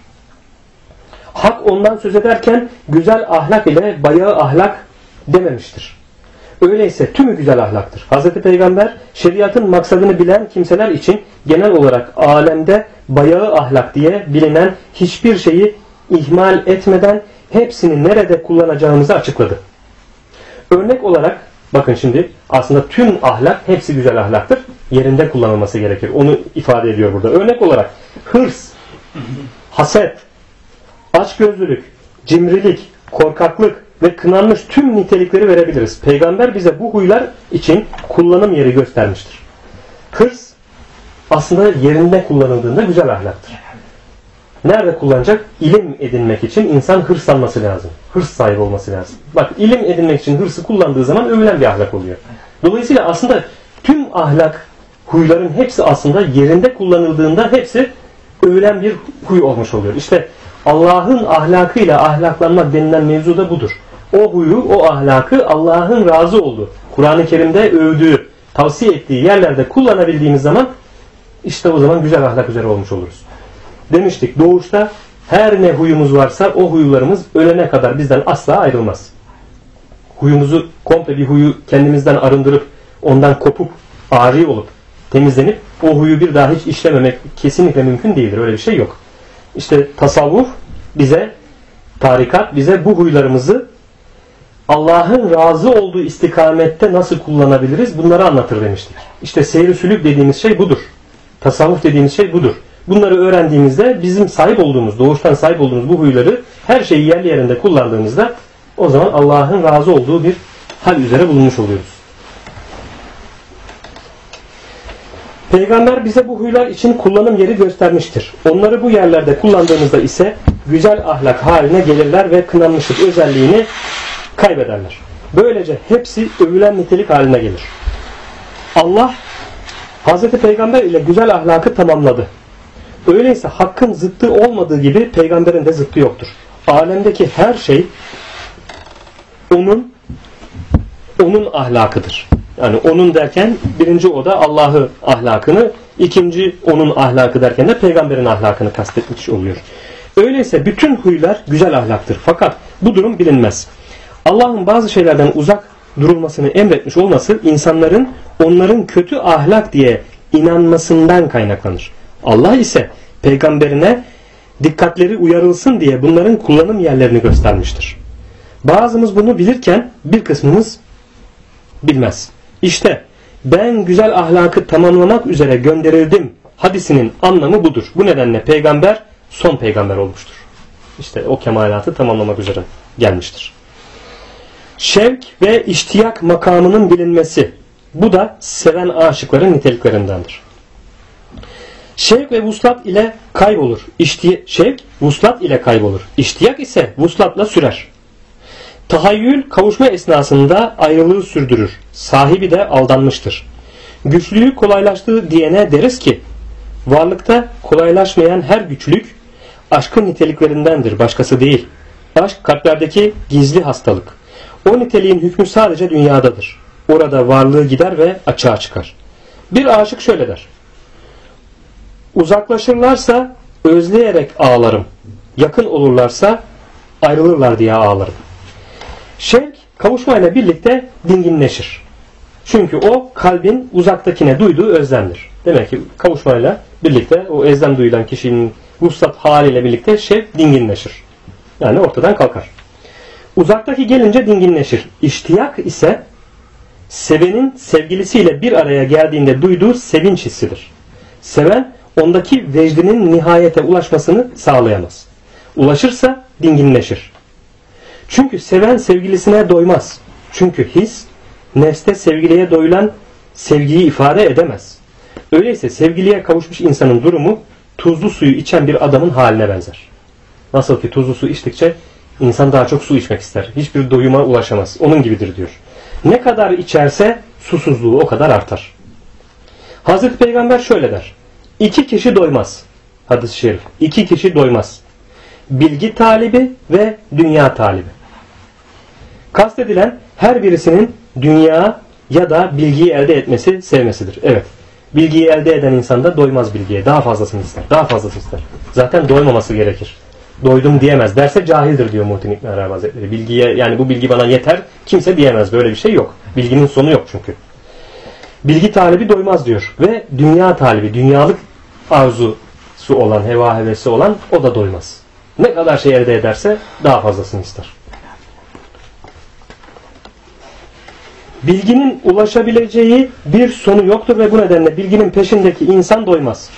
Hak ondan söz ederken güzel ahlak ile bayağı ahlak dememiştir. Öyleyse tümü güzel ahlaktır. Hazreti Peygamber şeriatın maksadını bilen kimseler için genel olarak alemde bayağı ahlak diye bilinen hiçbir şeyi ihmal etmeden hepsini nerede kullanacağımızı açıkladı. Örnek olarak bakın şimdi aslında tüm ahlak hepsi güzel ahlaktır. Yerinde kullanılması gerekir. Onu ifade ediyor burada. Örnek olarak hırs, haset, açgözlülük, cimrilik, korkaklık ve kınanmış tüm nitelikleri verebiliriz. Peygamber bize bu huylar için kullanım yeri göstermiştir. Hırs aslında yerinde kullanıldığında güzel ahlaktır. Nerede kullanacak? İlim edinmek için insan hırslanması lazım. Hırs sahibi olması lazım. Bak ilim edinmek için hırsı kullandığı zaman övülen bir ahlak oluyor. Dolayısıyla aslında tüm ahlak, huyların hepsi aslında yerinde kullanıldığında hepsi övülen bir huy olmuş oluyor. İşte Allah'ın ahlakıyla ahlaklanmak denilen mevzu da budur. O huyu, o ahlakı Allah'ın razı olduğu, Kur'an-ı Kerim'de övdüğü, tavsiye ettiği yerlerde kullanabildiğimiz zaman işte o zaman güzel ahlak üzere olmuş oluruz. Demiştik doğuşta her ne huyumuz varsa o huylarımız ölene kadar bizden asla ayrılmaz. Huyumuzu komple bir huyu kendimizden arındırıp ondan kopup ari olup temizlenip o huyu bir daha hiç işlememek kesinlikle mümkün değildir. Öyle bir şey yok. İşte tasavvuf bize, tarikat bize bu huylarımızı Allah'ın razı olduğu istikamette nasıl kullanabiliriz bunları anlatır demiştik. İşte seyr-i sülük dediğimiz şey budur. Tasavvuf dediğimiz şey budur. Bunları öğrendiğimizde bizim sahip olduğumuz, doğuştan sahip olduğumuz bu huyları her şeyi yerli yerinde kullandığımızda o zaman Allah'ın razı olduğu bir hal üzere bulunmuş oluyoruz. Peygamber bize bu huylar için kullanım yeri göstermiştir. Onları bu yerlerde kullandığımızda ise güzel ahlak haline gelirler ve kınanmışlık özelliğini kaybederler. Böylece hepsi övülen nitelik haline gelir. Allah Hazreti Peygamber ile güzel ahlakı tamamladı. Öyleyse hakkın zıttı olmadığı gibi peygamberin de zıttı yoktur. Alemdeki her şey onun ahlakıdır. Yani onun derken birinci o da Allah'ı ahlakını, İkinci onun ahlakı derken de peygamberin ahlakını kastetmiş oluyor. Öyleyse bütün huylar güzel ahlaktır. Fakat bu durum bilinmez. Allah'ın bazı şeylerden uzak durulmasını emretmiş olması insanların onların kötü ahlak diye inanmasından kaynaklanır. Allah ise peygamberine dikkatleri uyarılsın diye bunların kullanım yerlerini göstermiştir. Bazımız bunu bilirken bir kısmımız bilmez. İşte ben güzel ahlakı tamamlamak üzere gönderildim hadisinin anlamı budur. Bu nedenle peygamber son peygamber olmuştur. İşte o kemalatı tamamlamak üzere gelmiştir. Şevk ve iştiyak makamının bilinmesi. Bu da seven aşıkların niteliklerindendir. Şevk ve vuslat ile kaybolur. Şevk vuslat ile kaybolur. İştiyak ise vuslatla sürer. Tahayyül kavuşma esnasında ayrılığı sürdürür. Sahibi de aldanmıştır. Güçlüğü kolaylaştığı diyene deriz ki varlıkta kolaylaşmayan her güçlük aşkın niteliklerindendir, başkası değil. Aşk kalplerdeki gizli hastalık. O niteliğin hükmü sadece dünyadadır. Orada varlığı gider ve açığa çıkar. Bir aşık şöyle der: uzaklaşırlarsa özleyerek ağlarım. Yakın olurlarsa ayrılırlar diye ağlarım. Şevk kavuşmayla birlikte dinginleşir. Çünkü o kalbin uzaktakine duyduğu özlemdir. Demek ki kavuşmayla birlikte o özlem duyulan kişinin vuslat haliyle birlikte şevk dinginleşir. Yani ortadan kalkar. Uzaktaki gelince dinginleşir. İştiyak ise sevenin sevgilisiyle bir araya geldiğinde duyduğu sevinç hissidir. Seven ondaki vecdinin nihayete ulaşmasını sağlayamaz. Ulaşırsa dinginleşir. Çünkü seven sevgilisine doymaz. Çünkü his nefste sevgiliye doyulan sevgiyi ifade edemez. Öyleyse sevgiliye kavuşmuş insanın durumu tuzlu suyu içen bir adamın haline benzer. Nasıl ki tuzlu su içtikçe insan daha çok su içmek ister. Hiçbir doyuma ulaşamaz. Onun gibidir diyor. Ne kadar içerse susuzluğu o kadar artar. Hazreti Peygamber şöyle der: İki kişi doymaz. Hadis-i şerif. İki kişi doymaz. Bilgi talibi ve dünya talibi. Kastedilen her birisinin dünya ya da bilgiyi elde etmesi, sevmesidir. Evet. Bilgiyi elde eden insan da doymaz bilgiye. Daha fazlasını ister. Daha fazlasını ister. Zaten doymaması gerekir. Doydum diyemez. Derse cahildir diyor Muhittin İbn Arabi Hazretleri. Bilgiye, yani bu bilgi bana yeter, kimse diyemez. Böyle bir şey yok. Bilginin sonu yok çünkü. Bilgi talibi doymaz diyor. Ve dünya talibi, dünyalık arzusu olan, heva hevesi olan o da doymaz. Ne kadar şey elde ederse daha fazlasını ister. Bilginin ulaşabileceği bir sonu yoktur ve bu nedenle bilginin peşindeki insan doymaz.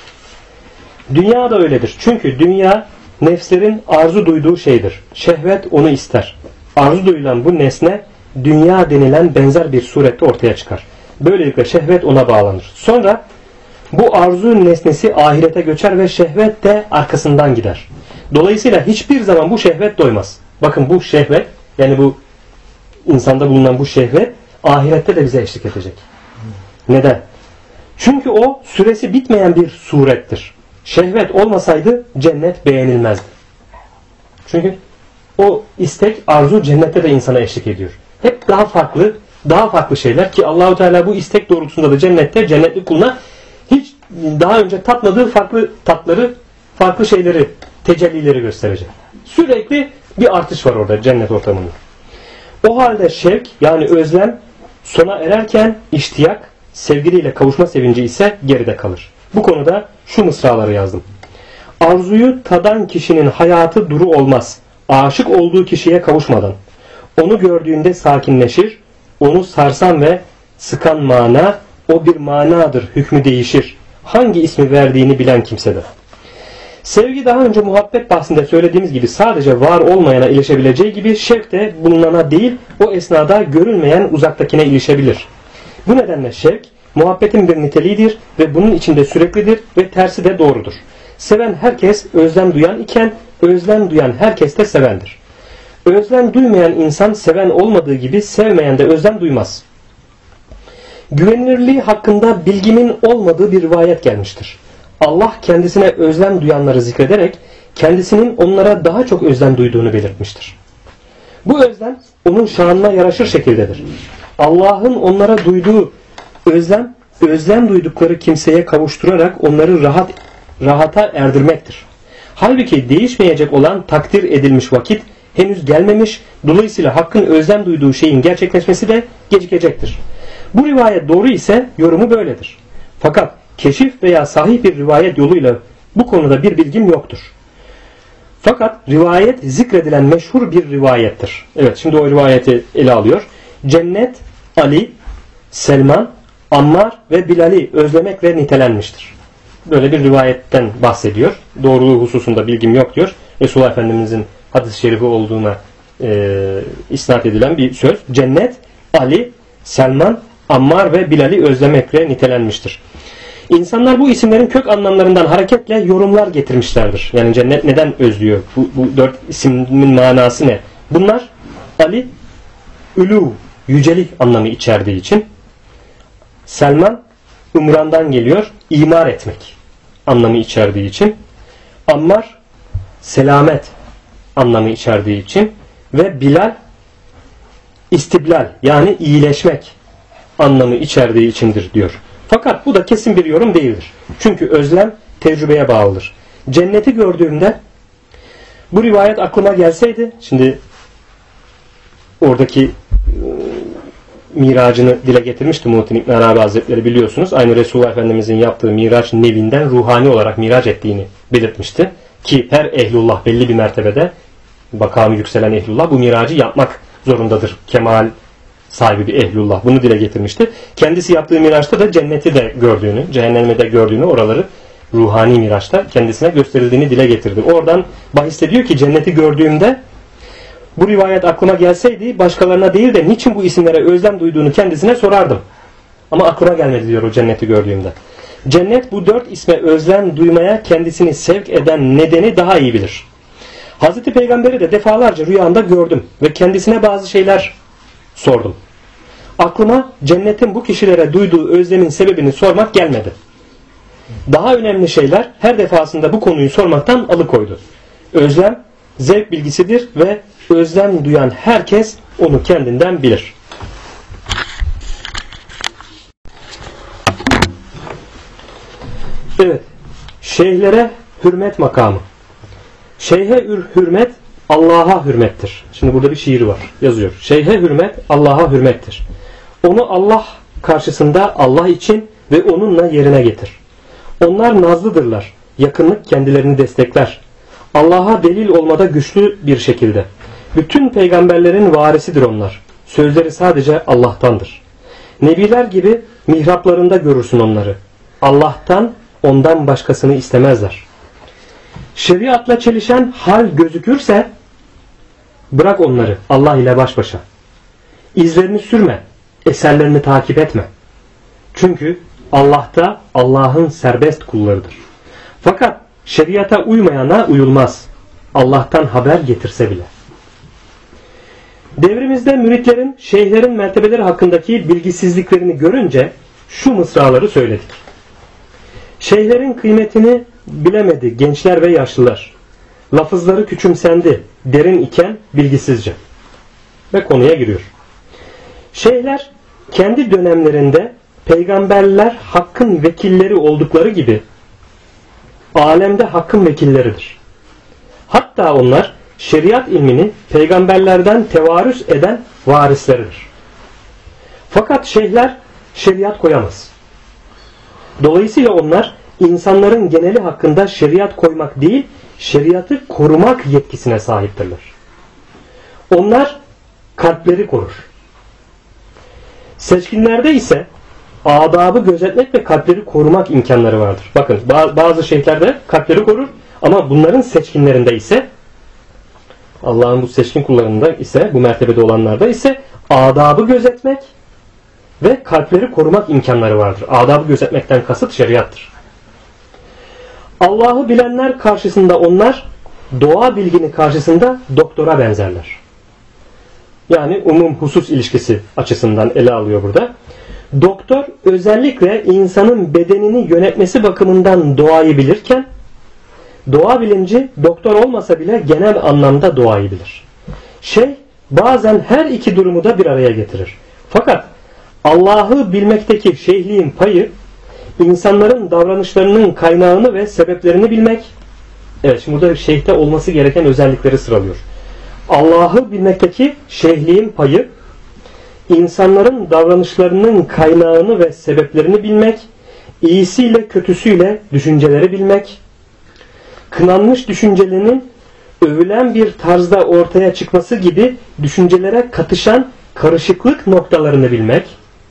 Dünya da öyledir. Çünkü dünya nefslerin arzu duyduğu şeydir. Şehvet onu ister. Arzu duyulan bu nesne dünya denilen benzer bir surette ortaya çıkar. Böylelikle şehvet ona bağlanır. Sonra bu arzu nesnesi ahirete göçer ve şehvet de arkasından gider. Dolayısıyla hiçbir zaman bu şehvet doymaz. Bakın bu şehvet, yani bu insanda bulunan bu şehvet ahirette de bize eşlik edecek. Neden? Çünkü o süresi bitmeyen bir surettir. Şehvet olmasaydı cennet beğenilmezdi. Çünkü o istek, arzu cennette de insana eşlik ediyor. Hep daha farklı şeyler ki Allahu Teala bu istek doğrultusunda da cennette cennetli kuluna hiç daha önce tatmadığı farklı tatları, farklı şeyleri, tecellileri gösterecek. Sürekli bir artış var orada cennet ortamında. O halde şevk, yani özlem sona ererken iştiyak, sevgiliyle kavuşma sevinci ise geride kalır. Bu konuda şu mısraları yazdım. Arzuyu tadan kişinin hayatı duru olmaz. Aşık olduğu kişiye kavuşmadan. Onu gördüğünde sakinleşir. Onu sarsan ve sıkan mana, o bir manadır, hükmü değişir. Hangi ismi verdiğini bilen kimsede. Sevgi daha önce muhabbet bahsinde söylediğimiz gibi sadece var olmayana ilişebileceği gibi şevk de bulunana değil, o esnada görülmeyen uzaktakine ilişebilir. Bu nedenle şevk muhabbetin bir niteliğidir ve bunun içinde süreklidir ve tersi de doğrudur. Seven herkes özlem duyan iken özlem duyan herkes de sevendir. Özlem duymayan insan seven olmadığı gibi sevmeyen de özlem duymaz. Güvenilirliği hakkında bilginin olmadığı bir rivayet gelmiştir. Allah kendisine özlem duyanları zikrederek kendisinin onlara daha çok özlem duyduğunu belirtmiştir. Bu özlem onun şanına yaraşır şekildedir. Allah'ın onlara duyduğu özlem özlem duydukları kimseye kavuşturarak onları rahata erdirmektir. Halbuki değişmeyecek olan takdir edilmiş vakit henüz gelmemiş, dolayısıyla Hakk'ın özlem duyduğu şeyin gerçekleşmesi de gecikecektir. Bu rivayet doğru ise yorumu böyledir. Fakat keşif veya sahih bir rivayet yoluyla bu konuda bir bilgim yoktur. Fakat rivayet zikredilen meşhur bir rivayettir. Evet, şimdi o rivayeti ele alıyor. Cennet, Ali, Selman, Ammar ve Bilal'i özlemekle nitelenmiştir. Böyle bir rivayetten bahsediyor. Doğruluğu hususunda bilgim yok diyor. Resulullah Efendimizin hadis-i şerifi olduğuna isnat edilen bir söz. Cennet, Ali, Selman, Ammar ve Bilal'i özlemekle nitelenmiştir. İnsanlar bu isimlerin kök anlamlarından hareketle yorumlar getirmişlerdir. Yani cennet neden özlüyor? Bu 4 ismin manası ne? Bunlar Ali, ulu, yücelik anlamı içerdiği için. Selman, ümrandan geliyor, imar etmek anlamı içerdiği için. Ammar, selamet anlamı içerdiği için. Ve Bilal, istiblal yani iyileşmek anlamı içerdiği içindir diyor. Fakat bu da kesin bir yorum değildir. Çünkü özlem tecrübeye bağlıdır. Cenneti gördüğümde bu rivayet aklıma gelseydi, şimdi oradaki miracını dile getirmişti Muhittin İbn Arabi Hazretleri, biliyorsunuz. Aynı Resulullah Efendimizin yaptığı miraç nevinden ruhani olarak miraç ettiğini belirtmişti. Ki her ehlullah belli bir mertebede, makamı yükselen ehlullah bu miracı yapmak zorundadır. Kemal sahibi bir ehlullah. Bunu dile getirmişti. Kendisi yaptığı miraçta da cenneti de gördüğünü, cehennemi de gördüğünü, oraları ruhani miraçta kendisine gösterildiğini dile getirdi. Oradan bahiste diyor ki cenneti gördüğümde bu rivayet aklıma gelseydi başkalarına değil de niçin bu isimlere özlem duyduğunu kendisine sorardım. Ama aklıma gelmedi diyor o cenneti gördüğümde. Cennet bu 4 isme özlem duymaya kendisini sevk eden nedeni daha iyi bilir. Hazreti Peygamber'i de defalarca rüyamda gördüm ve kendisine bazı şeyler sordum. Aklıma cennetin bu kişilere duyduğu özlemin sebebini sormak gelmedi. Daha önemli şeyler her defasında bu konuyu sormaktan alıkoydu. Özlem zevk bilgisidir ve özlem duyan herkes onu kendinden bilir. Evet. Şeyhlere hürmet makamı. Şeyhe hürmet Allah'a hürmettir. Şimdi burada bir şiir var. Yazıyor. Şeyhe hürmet Allah'a hürmettir. Onu Allah karşısında Allah için ve onunla yerine getir. Onlar nazlıdırlar. Yakınlık kendilerini destekler. Allah'a delil olmada güçlü bir şekilde. Bütün peygamberlerin varisidir onlar. Sözleri sadece Allah'tandır. Nebiler gibi mihraplarında görürsün onları. Allah'tan ondan başkasını istemezler. Şeriatla çelişen hal gözükürse bırak onları Allah ile baş başa. İzlerini sürme, eserlerini takip etme. Çünkü Allah'ta Allah'ın serbest kullarıdır. Fakat şeriata uymayana uyulmaz. Allah'tan haber getirse bile. Devrimizde müritlerin, şeyhlerin mertebeleri hakkındaki bilgisizliklerini görünce şu mısraları söyledik. Şeyhlerin kıymetini bilemedi gençler ve yaşlılar. Lafızları küçümsendi, derin iken bilgisizce. Ve konuya giriyor. Şeyhler kendi dönemlerinde peygamberler hakkın vekilleri oldukları gibi alemde hakkın vekilleridir. Hatta onlar şeriat ilmini peygamberlerden tevarüs eden varisleridir. Fakat şeyhler şeriat koyamaz. Dolayısıyla onlar insanların geneli hakkında şeriat koymak değil, şeriatı korumak yetkisine sahiptirler. Onlar kalpleri korur. Seçkinlerde ise adabı gözetmek ve kalpleri korumak imkanları vardır. Bakın bazı şeyhlerde kalpleri korur ama bunların seçkinlerinde ise, Allah'ın bu seçkin kullarında ise, bu mertebede olanlarda ise adabı gözetmek ve kalpleri korumak imkanları vardır. Adabı gözetmekten kasıt şeriattır. Allah'ı bilenler karşısında onlar doğa bilgini karşısında doktora benzerler. Yani umum husus ilişkisi açısından ele alıyor burada. Doktor özellikle insanın bedenini yönetmesi bakımından doğayı bilirken, doğa bilimci doktor olmasa bile genel anlamda doğayı bilir. Bazen her iki durumu da bir araya getirir. Fakat Allah'ı bilmekteki şeyhliğin payı, insanların davranışlarının kaynağını ve sebeplerini bilmek. Evet, şimdi burada şeyhte olması gereken özellikleri sıralıyor. Allah'ı bilmekteki şeyhliğin payı, insanların davranışlarının kaynağını ve sebeplerini bilmek, iyisiyle kötüsüyle düşünceleri bilmek, kınanmış düşüncelerinin övülen bir tarzda ortaya çıkması gibi düşüncelere katışan karışıklık noktalarını bilmek,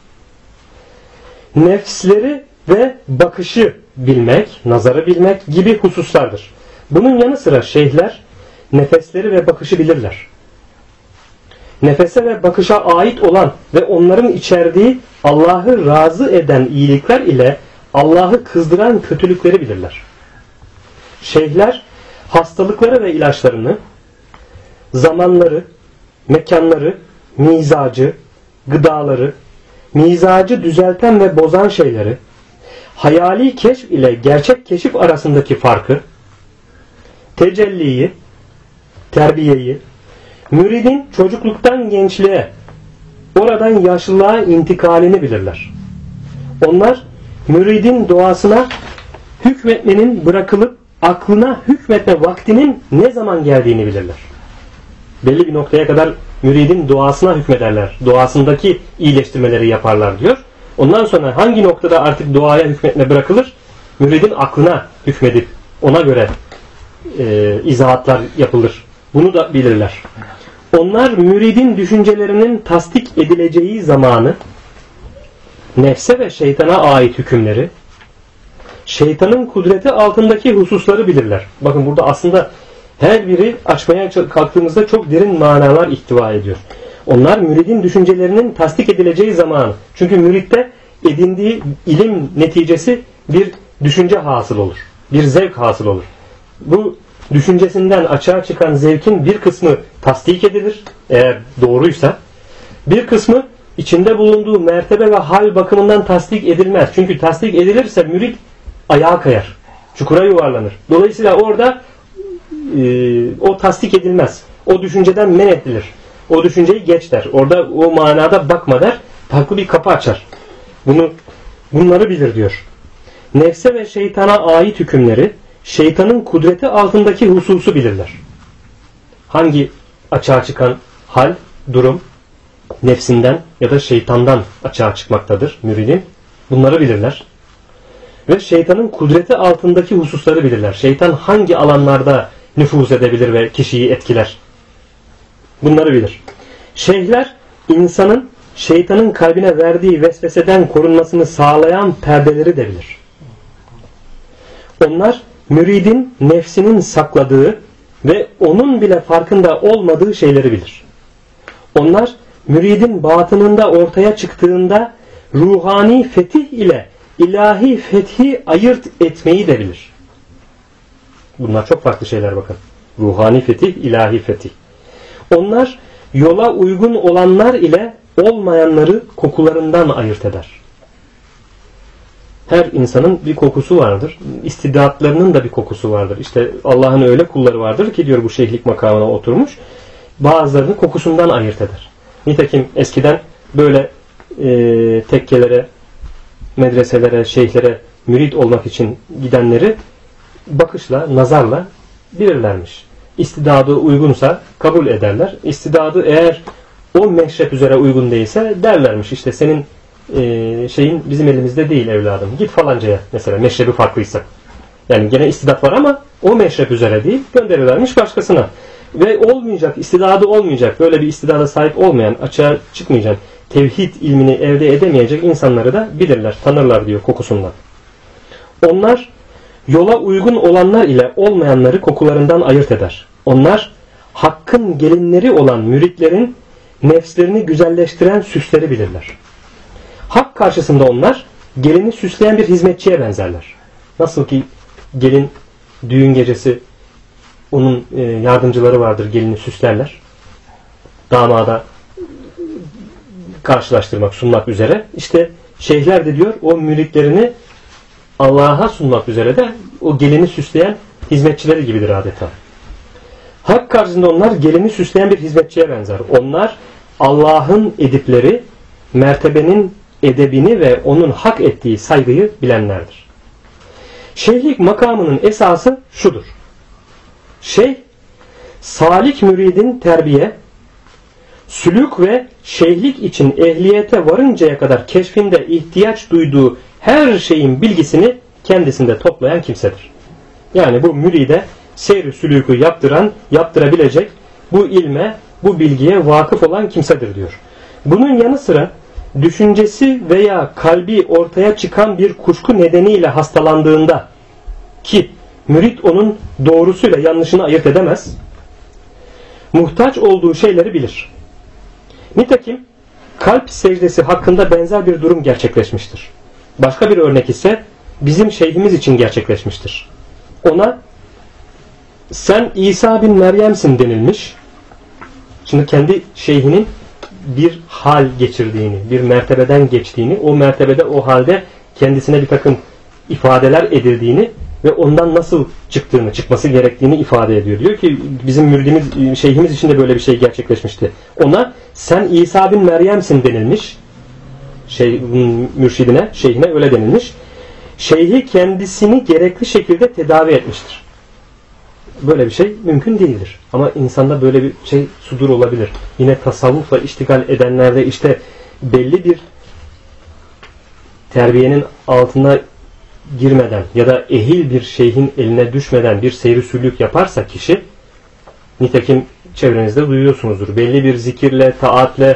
nefsleri ve bakışı bilmek, nazarı bilmek gibi hususlardır. Bunun yanı sıra şeyhler nefesleri ve bakışı bilirler. Nefese ve bakışa ait olan ve onların içerdiği Allah'ı razı eden iyilikler ile Allah'ı kızdıran kötülükleri bilirler. Şeyhler hastalıkları ve ilaçlarını, zamanları, mekanları, mizacı, gıdaları, mizacı düzelten ve bozan şeyleri, hayali keşf ile gerçek keşif arasındaki farkı, tecelliyi, terbiyeyi, müridin çocukluktan gençliğe, oradan yaşlılığa intikalini bilirler. Onlar müridin doğasına hükmetmenin bırakılıp aklına hükmetme vaktinin ne zaman geldiğini bilirler. Belli bir noktaya kadar müridin doğasına hükmederler. Doğasındaki iyileştirmeleri yaparlar diyor. Ondan sonra hangi noktada artık doğaya hükmetme bırakılır? Müridin aklına hükmedip ona göre izahatlar yapılır. Bunu da bilirler. Onlar müridin düşüncelerinin tasdik edileceği zamanı, nefse ve şeytana ait hükümleri, şeytanın kudreti altındaki hususları bilirler. Bakın burada aslında her biri açmaya kalktığımızda çok derin manalar ihtiva ediyor. Onlar müridin düşüncelerinin tasdik edileceği zamanı. Çünkü müritte edindiği ilim neticesi bir düşünce hasıl olur. Bir zevk hasıl olur. Bu düşüncesinden açığa çıkan zevkin bir kısmı tasdik edilir eğer doğruysa. Bir kısmı içinde bulunduğu mertebe ve hal bakımından tasdik edilmez. Çünkü tasdik edilirse mürid ayağa kayar. Çukura yuvarlanır. Dolayısıyla orada o tasdik edilmez. O düşünceden men edilir. O düşünceyi geç der. Orada o manada bakma der. Farklı bir kapı açar. Bunları bilir diyor. Nefse ve şeytana ait hükümleri, şeytanın kudreti altındaki hususu bilirler. Hangi açığa çıkan hal, durum, nefsinden ya da şeytandan açığa çıkmaktadır müridin. Bunları bilirler. Ve şeytanın kudreti altındaki hususları bilirler. Şeytan hangi alanlarda nüfuz edebilir ve kişiyi etkiler? Bunları bilir. Şeyhler insanın şeytanın kalbine verdiği vesveseden korunmasını sağlayan perdeleri de bilir. Onlar müridin nefsinin sakladığı ve onun bile farkında olmadığı şeyleri bilir. Onlar müridin batınında ortaya çıktığında ruhani fetih ile ilahi fethi ayırt etmeyi de bilir. Bunlar çok farklı şeyler bakın. Ruhani fetih, ilahi fetih. Onlar yola uygun olanlar ile olmayanları kokularından ayırt eder. Her insanın bir kokusu vardır. İstidatlarının da bir kokusu vardır. İşte Allah'ın öyle kulları vardır ki diyor bu şeyhlik makamına oturmuş. Bazılarını kokusundan ayırt eder. Nitekim eskiden böyle tekkelere, medreselere, şeyhlere mürid olmak için gidenleri bakışla, nazarla bilirlermiş. İstidadı uygunsa kabul ederler. İstidadı eğer o meşrep üzere uygun değilse derlermiş. İşte senin şeyin bizim elimizde değil evladım. Git falancaya mesela meşrebi farklıysa. Yani gene istidat var ama o meşrep üzere değil. Gönderirlermiş başkasına. Ve olmayacak, istidadı olmayacak, böyle bir istidada sahip olmayan, açığa çıkmayacak, tevhid ilmini elde edemeyecek insanları da bilirler, tanırlar diyor kokusundan. Onlar yola uygun olanlar ile olmayanları kokularından ayırt eder. Onlar hakkın gelinleri olan müritlerin nefslerini güzelleştiren süsleri bilirler. Hak karşısında onlar gelini süsleyen bir hizmetçiye benzerler. Nasıl ki gelin düğün gecesi onun yardımcıları vardır, gelini süslerler. Damada karşılaştırmak, sunmak üzere. İşte şeyhler de diyor o müritlerini Allah'a sunmak üzere de o gelini süsleyen hizmetçileri gibidir adeta. Hak karşısında onlar gelini süsleyen bir hizmetçiye benzer. Onlar Allah'ın edipleri, mertebenin edebini ve onun hak ettiği saygıyı bilenlerdir. Şeyhlik makamının esası şudur. Şeyh, salik müridin terbiye, sülük ve şeyhlik için ehliyete varıncaya kadar keşfinde ihtiyaç duyduğu her şeyin bilgisini kendisinde toplayan kimsedir. Yani bu müride seyr-i sülükü yaptırabilecek, bu ilme, bu bilgiye vakıf olan kimsedir diyor. Bunun yanı sıra düşüncesi veya kalbi ortaya çıkan bir kuşku nedeniyle hastalandığında, ki mürit onun doğrusuyla yanlışını ayırt edemez, muhtaç olduğu şeyleri bilir. Nitekim kalp secdesi hakkında benzer bir durum gerçekleşmiştir. Başka bir örnek ise bizim şeyhimiz için gerçekleşmiştir. Ona sen İsa bin Meryem'sin denilmiş. Şimdi kendi şeyhinin bir hal geçirdiğini, bir mertebeden geçtiğini, o mertebede, o halde kendisine bir takım ifadeler edildiğini ve ondan nasıl çıkması gerektiğini ifade ediyor. Diyor ki bizim müridimiz, şeyhimiz için de böyle bir şey gerçekleşmişti. Ona sen İsa bin Meryem'sin denilmiş. Mürşidine, şeyhine öyle denilmiş. Şeyhi kendisini gerekli şekilde tedavi etmiştir. Böyle bir şey mümkün değildir. Ama insanda böyle bir şey sudur olabilir. Yine tasavvufla iştigal edenlerde işte belli bir terbiyenin altına girmeden ya da ehil bir şeyhin eline düşmeden bir seyri sülük yaparsa kişi, nitekim çevrenizde duyuyorsunuzdur. Belli bir zikirle, taatle,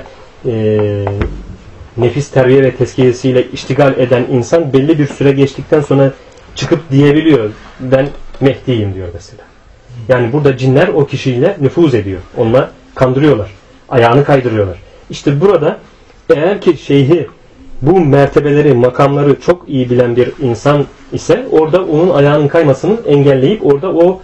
nefis terbiye ve tezkiyesiyle iştigal eden insan belli bir süre geçtikten sonra çıkıp diyebiliyor. Ben Mehdi'yim diyor mesela. Yani burada cinler o kişiyle nüfuz ediyor. Onunla kandırıyorlar. Ayağını kaydırıyorlar. İşte burada eğer ki şeyhi, bu mertebeleri, makamları çok iyi bilen bir insan ise orada onun ayağının kaymasını engelleyip orada o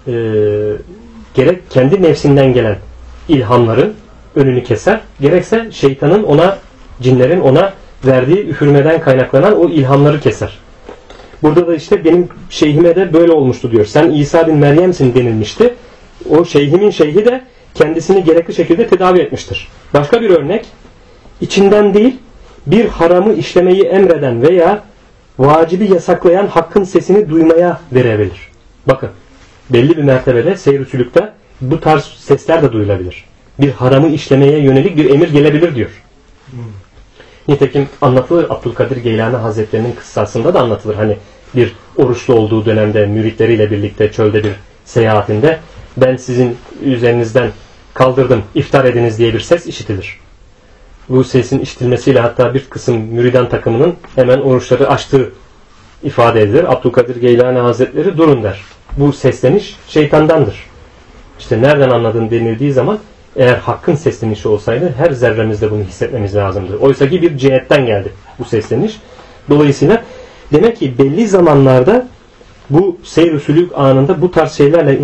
gerek kendi nefsinden gelen ilhamların önünü keser, gerekse şeytanın ona, cinlerin ona verdiği üfürmeden kaynaklanan o ilhamları keser. Burada da işte benim şeyhime de böyle olmuştu diyor. Sen İsa bin Meryem'sin denilmişti. O şeyhimin şeyhi de kendisini gerekli şekilde tedavi etmiştir. Başka bir örnek, içinden değil, bir haramı işlemeyi emreden veya vacibi yasaklayan hakkın sesini duymaya verebilir. Bakın, belli bir mertebede seyr-i sülükte bu tarz sesler de duyulabilir. Bir haramı işlemeye yönelik bir emir gelebilir diyor. Nitekim anlatılır, Abdülkadir Geylani Hazretlerinin kıssasında da anlatılır. Hani bir oruçlu olduğu dönemde müritleriyle birlikte çölde bir seyahatinde ben sizin üzerinizden kaldırdım, iftar ediniz diye bir ses işitilir. Bu sesin işitilmesiyle hatta bir kısım müridan takımının hemen oruçları açtığı ifade edilir. Abdülkadir Geylani Hazretleri durun der. Bu sesleniş şeytandandır. İşte nereden anladın denildiği zaman eğer hakkın seslenişi olsaydı her zerremizde bunu hissetmemiz lazımdı. Oysa ki bir cihetten geldi bu sesleniş. Dolayısıyla demek ki belli zamanlarda bu seyr-i sülük anında bu tarz şeylerle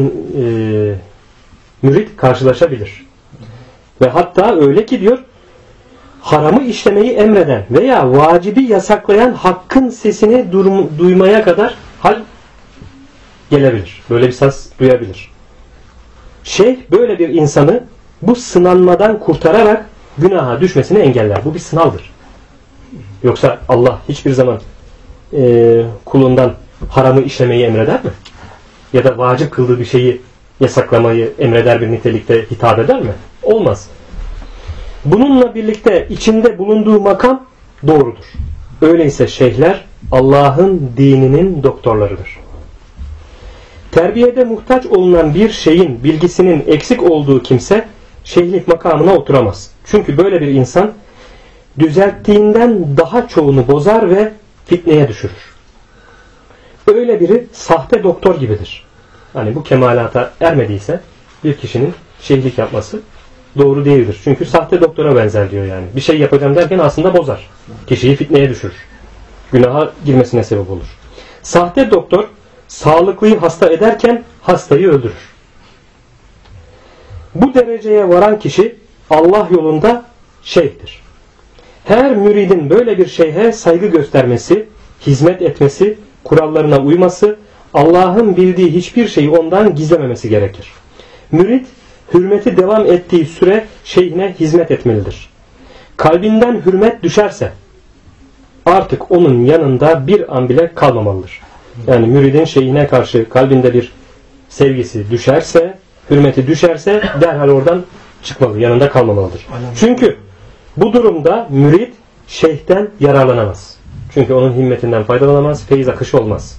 mürit karşılaşabilir. Ve hatta öyle ki diyor, haramı işlemeyi emreden veya vacibi yasaklayan hakkın sesini duymaya kadar hal gelebilir. Böyle bir ses duyabilir. Şeyh böyle bir insanı bu sınanmadan kurtararak günaha düşmesini engeller. Bu bir sınavdır. Yoksa Allah hiçbir zaman kulundan haramı işlemeyi emreder mi? Ya da vacip kıldığı bir şeyi yasaklamayı emreder bir nitelikte hitap eder mi? Olmaz. Bununla birlikte içinde bulunduğu makam doğrudur. Öyleyse şeyhler Allah'ın dininin doktorlarıdır. Terbiyede muhtaç olunan bir şeyin bilgisinin eksik olduğu kimse şeyhlik makamına oturamaz. Çünkü böyle bir insan düzelttiğinden daha çoğunu bozar ve fitneye düşürür. Öyle biri sahte doktor gibidir. Hani bu kemalata ermediyse bir kişinin şeyhlik yapması doğru değildir. Çünkü sahte doktora benzer diyor yani. Bir şey yapacağım derken aslında bozar. Kişiyi fitneye düşürür. Günaha girmesine sebep olur. Sahte doktor sağlıklıyı hasta ederken hastayı öldürür. Bu dereceye varan kişi Allah yolunda şeyhtir. Her müridin böyle bir şeyhe saygı göstermesi, hizmet etmesi, kurallarına uyması, Allah'ın bildiği hiçbir şeyi ondan gizlememesi gerekir. Mürid, hürmeti devam ettiği süre şeyhine hizmet etmelidir. Kalbinden hürmet düşerse, artık onun yanında bir an bile kalmamalıdır. Yani müridin şeyhine karşı kalbinde bir sevgisi düşerse, hürmeti düşerse derhal oradan çıkmalı, yanında kalmamalıdır. Çünkü bu durumda mürid şeyhten yararlanamaz. Çünkü onun himmetinden faydalanamaz, feyiz akışı olmaz.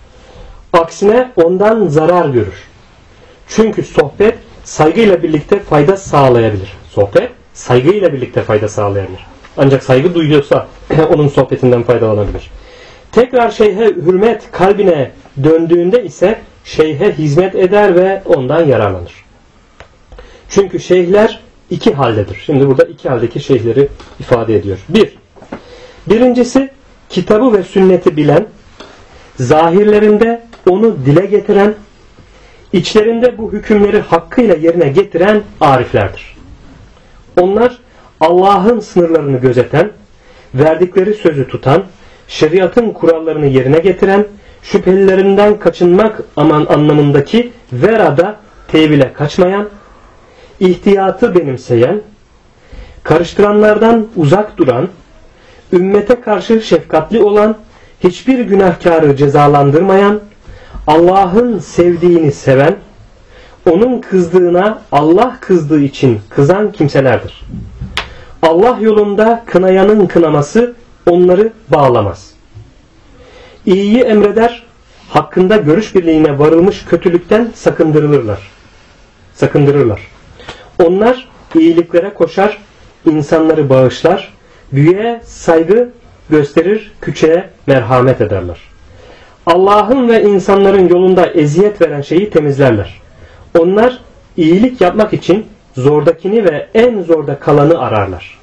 Aksine ondan zarar görür. Çünkü sohbet saygıyla birlikte fayda sağlayabilir. Sohbet saygıyla birlikte fayda sağlayabilir. Ancak saygı duyuyorsa onun sohbetinden faydalanabilir. Tekrar şeyhe hürmet kalbine döndüğünde ise şeyhe hizmet eder ve ondan yararlanır. Çünkü şeyhler iki haldedir. Şimdi burada iki haldeki şeyhleri ifade ediyor. Birincisi kitabı ve sünneti bilen, zahirlerinde onu dile getiren, içlerinde bu hükümleri hakkıyla yerine getiren ariflerdir. Onlar Allah'ın sınırlarını gözeten, verdikleri sözü tutan, şeriatın kurallarını yerine getiren, şüphelilerinden kaçınmak anlamındaki verada tevile kaçmayan, ihtiyatı benimseyen, karıştıranlardan uzak duran, ümmete karşı şefkatli olan, hiçbir günahkarı cezalandırmayan, Allah'ın sevdiğini seven, onun kızdığına Allah kızdığı için kızan kimselerdir. Allah yolunda kınayanın kınaması onları bağlamaz. İyiyi emreder, hakkında görüş birliğine varılmış kötülükten sakındırırlar. Onlar iyiliklere koşar, insanları bağışlar, büyüğe saygı gösterir, küçüğe merhamet ederler. Allah'ın ve insanların yolunda eziyet veren şeyi temizlerler. Onlar iyilik yapmak için zordakini ve en zorda kalanı ararlar.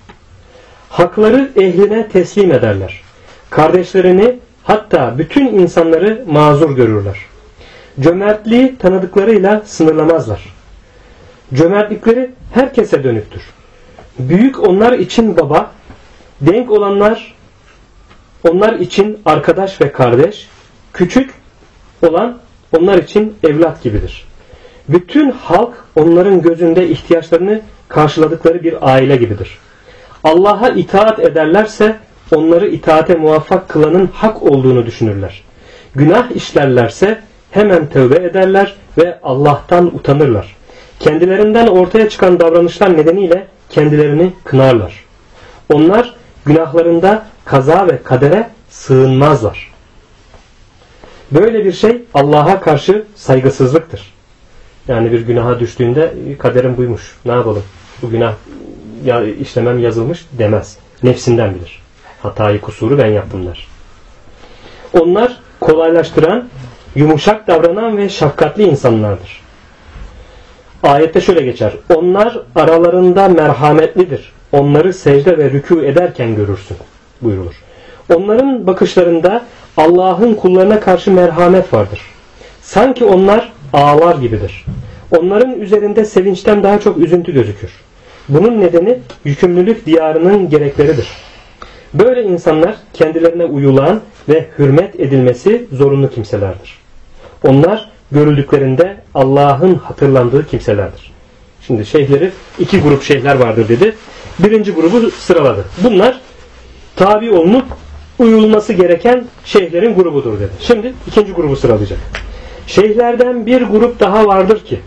Hakları ehline teslim ederler. Kardeşlerini, hatta bütün insanları mazur görürler. Cömertliği tanıdıklarıyla sınırlamazlar. Cömertlikleri herkese dönüktür. Büyük onlar için baba, denk olanlar onlar için arkadaş ve kardeş, küçük olan onlar için evlat gibidir. Bütün halk onların gözünde ihtiyaçlarını karşıladıkları bir aile gibidir. Allah'a itaat ederlerse onları itaate muvaffak kılanın hak olduğunu düşünürler. Günah işlerlerse hemen tövbe ederler ve Allah'tan utanırlar. Kendilerinden ortaya çıkan davranışlar nedeniyle kendilerini kınarlar. Onlar günahlarında kaza ve kadere sığınmazlar. Böyle bir şey Allah'a karşı saygısızlıktır. Yani bir günaha düştüğünde kaderim buymuş, ne yapalım, bu günah işlemem yazılmış demez. Nefsinden bilir. Hatayı, kusuru ben yaptım der. Onlar kolaylaştıran, yumuşak davranan ve şefkatli insanlardır. Ayette şöyle geçer. Onlar aralarında merhametlidir. Onları secde ve rükû ederken görürsün buyurulur. Onların bakışlarında Allah'ın kullarına karşı merhamet vardır. Sanki onlar ağlar gibidir. Onların üzerinde sevinçten daha çok üzüntü gözükür. Bunun nedeni yükümlülük diyarının gerekleridir. Böyle insanlar kendilerine uyulan ve hürmet edilmesi zorunlu kimselerdir. Onlar görüldüklerinde Allah'ın hatırlandığı kimselerdir. Şimdi şeyhleri iki grup şeyhler vardır dedi. Birinci grubu sıraladı. Bunlar tabi olunup uyulması gereken şeyhlerin grubudur dedi. Şimdi ikinci grubu sıralayacak. Şeyhlerden bir grup daha vardır ki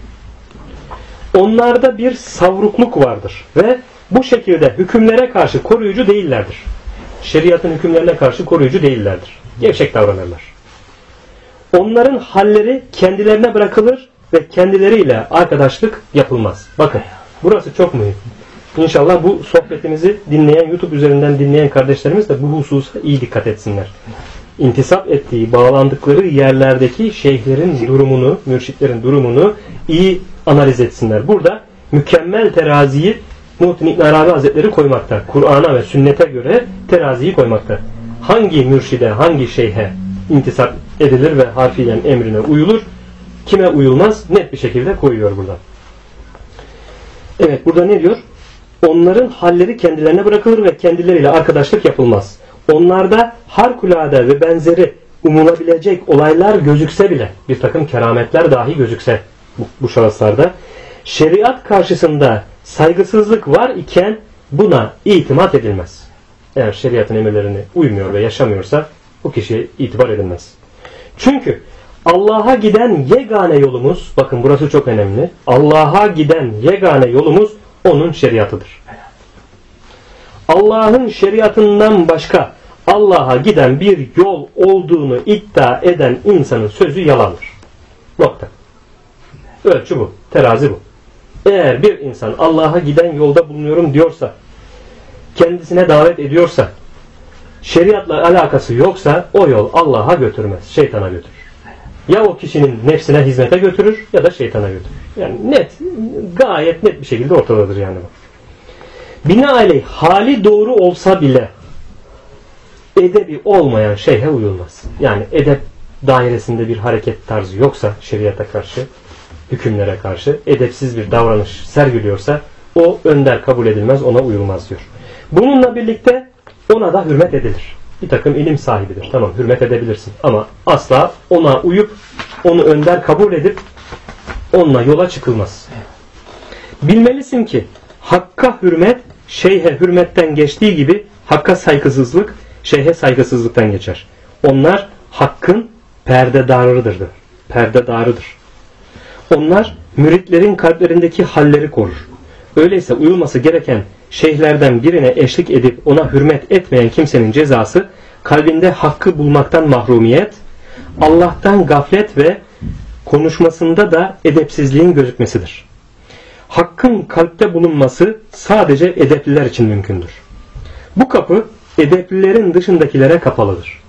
onlarda bir savrukluk vardır ve bu şekilde hükümlere karşı koruyucu değillerdir. Şeriatın hükümlerine karşı koruyucu değillerdir. Gevşek davranırlar. Onların halleri kendilerine bırakılır ve kendileriyle arkadaşlık yapılmaz. Bakın burası çok mühim. İnşallah bu sohbetimizi dinleyen, YouTube üzerinden dinleyen kardeşlerimiz de bu hususa iyi dikkat etsinler. İntisap ettiği, bağlandıkları yerlerdeki şeyhlerin durumunu, mürşitlerin durumunu iyi analiz etsinler. Burada mükemmel teraziyi Muhittin İbn Arabi Hazretleri koymakta. Kur'an'a ve sünnete göre teraziyi koymakta. Hangi mürşide, hangi şeyhe intisap edilir ve harfiyen emrine uyulur, kime uyulmaz net bir şekilde koyuyor burada. Evet, burada ne diyor? Onların halleri kendilerine bırakılır ve kendileriyle arkadaşlık yapılmaz. Onlarda harikulade ve benzeri umulabilecek olaylar gözükse bile, bir takım kerametler dahi gözükse bu şahıslarda, şeriat karşısında saygısızlık var iken buna itimat edilmez. eğer şeriatın emirlerini uymuyor ve yaşamıyorsa bu kişiye itibar edilmez. Çünkü Allah'a giden yegane yolumuz, bakın burası çok önemli, Allah'a giden yegane yolumuz onun şeriatıdır. Allah'ın şeriatından başka Allah'a giden bir yol olduğunu iddia eden insanın sözü yalandır. Nokta. Ölçü bu. Terazi bu. Eğer bir insan Allah'a giden yolda bulunuyorum diyorsa, kendisine davet ediyorsa, şeriatla alakası yoksa o yol Allah'a götürmez. Şeytana götürür. Ya o kişinin nefsine hizmete götürür ya da şeytana götürür. Yani net, gayet net bir şekilde ortadadır yani bu. Binaenaleyh hali doğru olsa bile edebi olmayan şeyhe uyulmaz. Yani edep dairesinde bir hareket tarzı yoksa şeriata karşı, hükümlere karşı edepsiz bir davranış sergiliyorsa o önder kabul edilmez, ona uyulmaz diyor. Bununla birlikte ona da hürmet edilir. Bir takım ilim sahibidir. Tamam, hürmet edebilirsin ama asla ona uyup onu önder kabul edip onunla yola çıkılmaz. Bilmelisin ki hakka hürmet şeyhe hürmetten geçtiği gibi hakka saygısızlık şeyhe saygısızlıktan geçer. Onlar hakkın perdedarıdır. Perdedarıdır. Onlar müritlerin kalplerindeki halleri korur. Öyleyse uyulması gereken şeyhlerden birine eşlik edip ona hürmet etmeyen kimsenin cezası kalbinde hakkı bulmaktan mahrumiyet, Allah'tan gaflet ve konuşmasında da edepsizliğin gözükmesidir. Hakkın kalpte bulunması sadece edepliler için mümkündür. Bu kapı edeplilerin dışındakilere kapalıdır.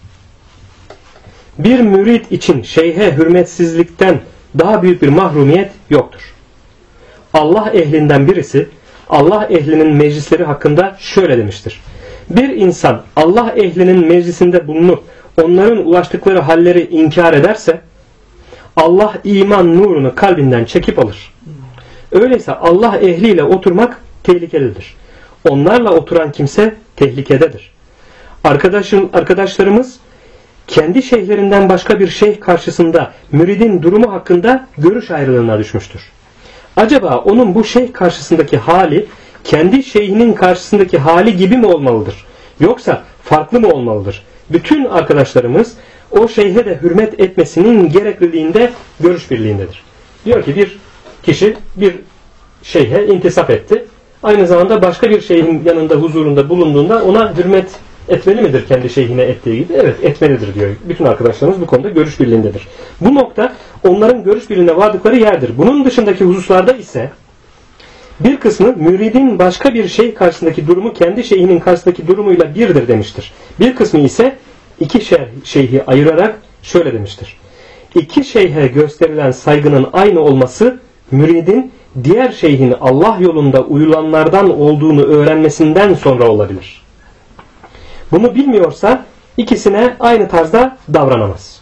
Bir mürit için şeyhe hürmetsizlikten daha büyük bir mahrumiyet yoktur. Allah ehlinden birisi Allah ehlinin meclisleri hakkında şöyle demiştir. Bir insan Allah ehlinin meclisinde bulunup onların ulaştıkları halleri inkar ederse Allah iman nurunu kalbinden çekip alır. Öyleyse Allah ehliyle oturmak tehlikelidir. Onlarla oturan kimse tehlikededir. Arkadaşlarımız kendi şeyhlerinden başka bir şeyh karşısında müridin durumu hakkında görüş ayrılığına düşmüştür. Acaba onun bu şeyh karşısındaki hali kendi şeyhinin karşısındaki hali gibi mi olmalıdır? Yoksa farklı mı olmalıdır? Bütün arkadaşlarımız o şeyhe de hürmet etmesinin gerekliliğinde görüş birliğindedir. Diyor ki bir kişi bir şeyhe intisap etti. Aynı zamanda başka bir şeyhin yanında huzurunda bulunduğunda ona hürmet etmeli midir kendi şeyhine ettiği gibi? Evet, etmelidir diyor. Bütün arkadaşlarımız bu konuda görüş birliğindedir. Bu nokta onların görüş birliğine vardıkları yerdir. Bunun dışındaki hususlarda ise bir kısmı müridin başka bir şey karşısındaki durumu kendi şeyhinin karşısındaki durumuyla birdir demiştir. Bir kısmı ise iki şeyhi ayırarak şöyle demiştir. İki şeyhe gösterilen saygının aynı olması müridin diğer şeyhin Allah yolunda uyulanlardan olduğunu öğrenmesinden sonra olabilir. Bunu bilmiyorsa ikisine aynı tarzda davranamaz.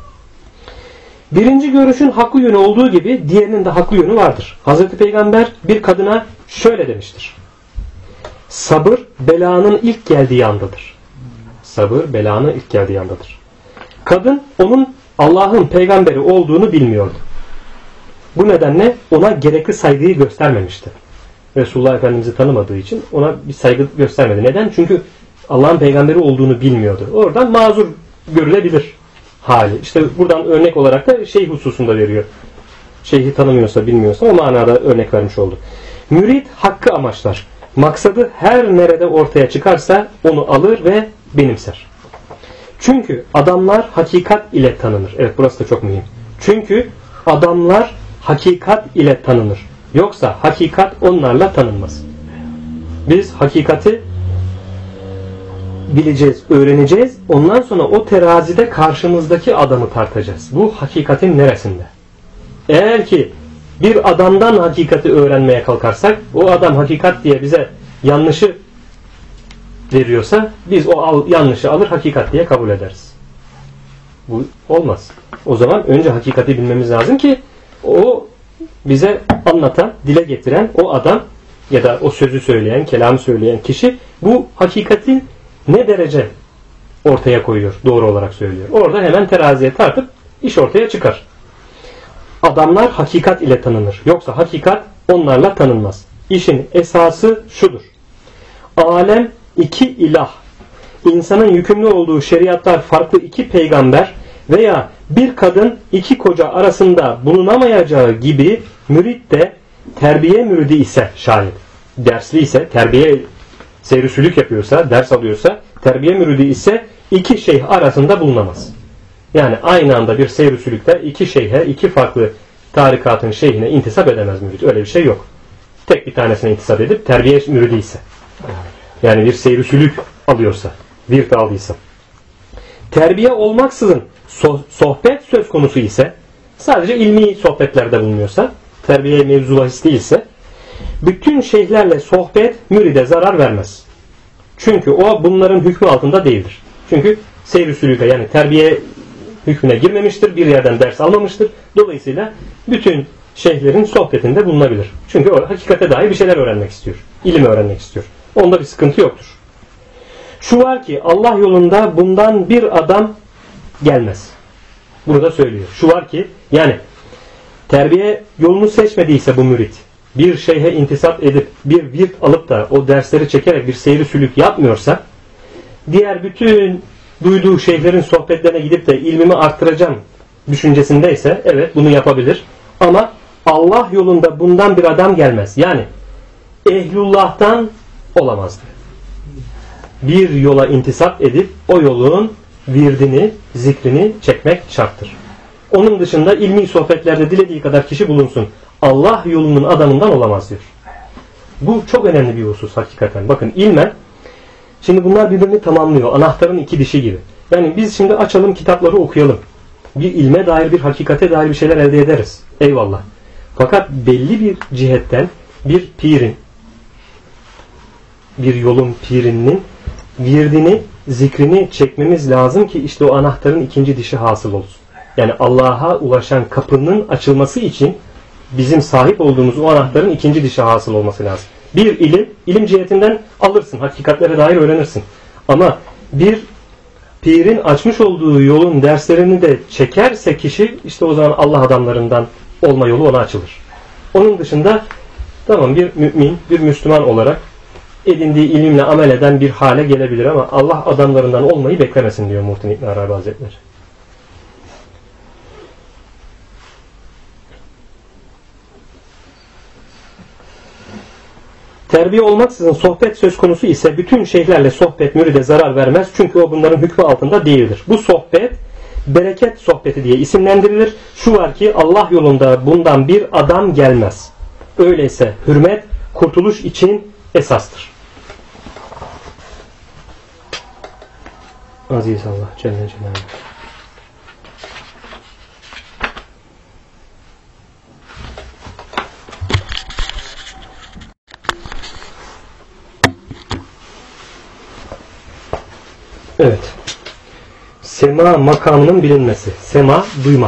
Birinci görüşün haklı yönü olduğu gibi diğerinin de haklı yönü vardır. Hazreti Peygamber bir kadına şöyle demiştir. Sabır belanın ilk geldiği andadır. Sabır belanın ilk geldiği andadır. Kadın onun Allah'ın peygamberi olduğunu bilmiyordu. Bu nedenle ona gerekli saygıyı göstermemişti. Resulullah Efendimiz'i tanımadığı için ona bir saygı göstermedi. Neden? Çünkü Allah'ın peygamberi olduğunu bilmiyordu. Oradan mazur görülebilir hali. İşte buradan örnek olarak da şey hususunda veriyor. Şeyhi tanımıyorsa, bilmiyorsa o manada örnek vermiş oldu. Mürit hakkı amaçlar. Maksadı her nerede ortaya çıkarsa onu alır ve benimser. Çünkü adamlar hakikat ile tanınır. Evet, burası da çok mühim. Çünkü adamlar hakikat ile tanınır. Yoksa hakikat onlarla tanınmaz. Biz hakikati bileceğiz, öğreneceğiz. Ondan sonra o terazide karşımızdaki adamı tartacağız. Bu hakikatin neresinde? Eğer ki bir adamdan hakikati öğrenmeye kalkarsak, o adam hakikat diye bize yanlışı veriyorsa, biz o yanlışı alır hakikat diye kabul ederiz. Bu olmaz. O zaman önce hakikati bilmemiz lazım ki o bize anlatan, dile getiren o adam ya da o sözü söyleyen, kelamı söyleyen kişi bu hakikati ne derece ortaya koyuyor, doğru olarak söylüyor. Orada hemen teraziye tartıp iş ortaya çıkar. Adamlar hakikat ile tanınır. Yoksa hakikat onlarla tanınmaz. İşin esası şudur. Alem iki ilah, insanın yükümlü olduğu şeriatlar farklı iki peygamber veya bir kadın iki koca arasında bulunamayacağı gibi mürit de terbiye müridi ise şayet, dersli ise, terbiye seyri-sülük yapıyorsa, ders alıyorsa, terbiye müridi ise iki şeyh arasında bulunamaz. Yani aynı anda bir seyri-sülükte iki şeyhe, iki farklı tarikatın şeyhine intisap edemez mürid. Öyle bir şey yok. Tek bir tanesine intisap edip terbiye müridi ise. Yani bir seyri-sülük alıyorsa, virt aldıysa. Terbiye olmaksızın sohbet söz konusu ise, sadece ilmi sohbetlerde bulunuyorsa, terbiye mevzu bahis değilse, bütün şeyhlerle sohbet müride zarar vermez. Çünkü o bunların hükmü altında değildir. Çünkü seyri-sülüke, yani terbiye hükmüne girmemiştir, bir yerden ders almamıştır. Dolayısıyla bütün şeyhlerin sohbetinde bulunabilir. Çünkü o hakikate dair bir şeyler öğrenmek istiyor. İlim öğrenmek istiyor. Onda bir sıkıntı yoktur. Şu var ki Allah yolunda bundan bir adam gelmez. Bunu da söylüyor. Şu var ki, yani terbiye yolunu seçmediyse bu mürit, bir şeyhe intisap edip bir virt alıp da o dersleri çekerek bir seyri sülük yapmıyorsa, diğer bütün duyduğu şeyhlerin sohbetlerine gidip de ilmimi arttıracağım düşüncesindeyse evet bunu yapabilir. Ama Allah yolunda bundan bir adam gelmez. Yani ehlullah'tan olamaz. Bir yola intisap edip o yolun virdini, zikrini çekmek şarttır. Onun dışında ilmi sohbetlerde dilediği kadar kişi bulunsun, Allah yolunun adamından olamaz diyor. Bu çok önemli bir husus hakikaten. Bakın ilmen, şimdi bunlar birbirini tamamlıyor. Anahtarın iki dişi gibi. Yani biz şimdi açalım kitapları okuyalım. Bir ilme dair, bir hakikate dair bir şeyler elde ederiz. Eyvallah. Fakat belli bir cihetten bir pirin, bir yolun pirinin virdini, zikrini çekmemiz lazım ki işte o anahtarın ikinci dişi hasıl olsun. Yani Allah'a ulaşan kapının açılması için bizim sahip olduğumuz o anahtarın ikinci dişi hasıl olması lazım. Bir ilim cihetinden alırsın, hakikatlere dair öğrenirsin. Ama bir pirin açmış olduğu yolun derslerini de çekerse kişi, işte o zaman Allah adamlarından olma yolu ona açılır. Onun dışında tamam, bir mümin, bir Müslüman olarak edindiği ilimle amel eden bir hale gelebilir ama Allah adamlarından olmayı beklemesin diyor Muhittin İbn Arabi Hazretleri. Terbiye olmaksızın sohbet söz konusu ise bütün şeyhlerle sohbet müride zarar vermez. Çünkü o bunların hükmü altında değildir. Bu sohbet bereket sohbeti diye isimlendirilir. Şu var ki Allah yolunda bundan bir adam gelmez. Öyleyse hürmet kurtuluş için esastır. Aziz Allah Celle Celaluhu. Evet. Sema makamının bilinmesi. Sema, duyma.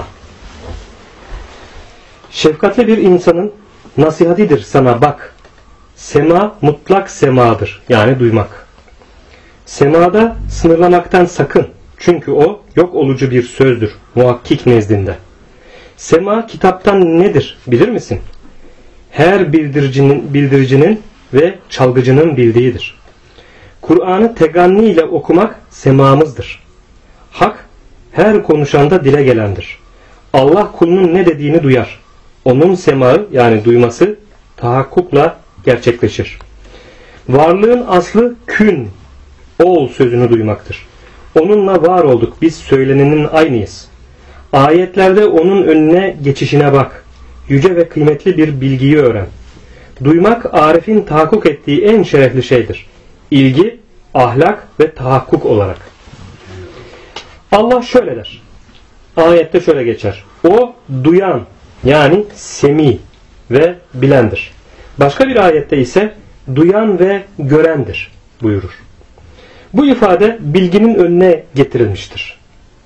Şefkatli bir insanın nasihatidir sana bak. Sema mutlak semadır. Yani duymak. Semada sınırlamaktan sakın. Çünkü o yok olucu bir sözdür. Muhakkik nezdinde. Sema kitaptan nedir bilir misin? Her bildiricinin ve çalgıcının bildiğidir. Kur'an'ı teganni ile okumak semamızdır. Hak her konuşanda dile gelendir. Allah kulunun ne dediğini duyar. Onun semağı yani duyması tahakkukla gerçekleşir. Varlığın aslı kün, ol sözünü duymaktır. Onunla var olduk, biz söylenenin aynıyız. Ayetlerde onun önüne geçişine bak. Yüce ve kıymetli bir bilgiyi öğren. Duymak Arif'in tahakkuk ettiği en şerefli şeydir. İlgi, ahlak ve tahakkuk olarak. Allah şöyle der. Ayette şöyle geçer. O duyan yani semi ve bilendir. Başka bir ayette ise duyan ve görendir buyurur. Bu ifade bilginin önüne getirilmiştir.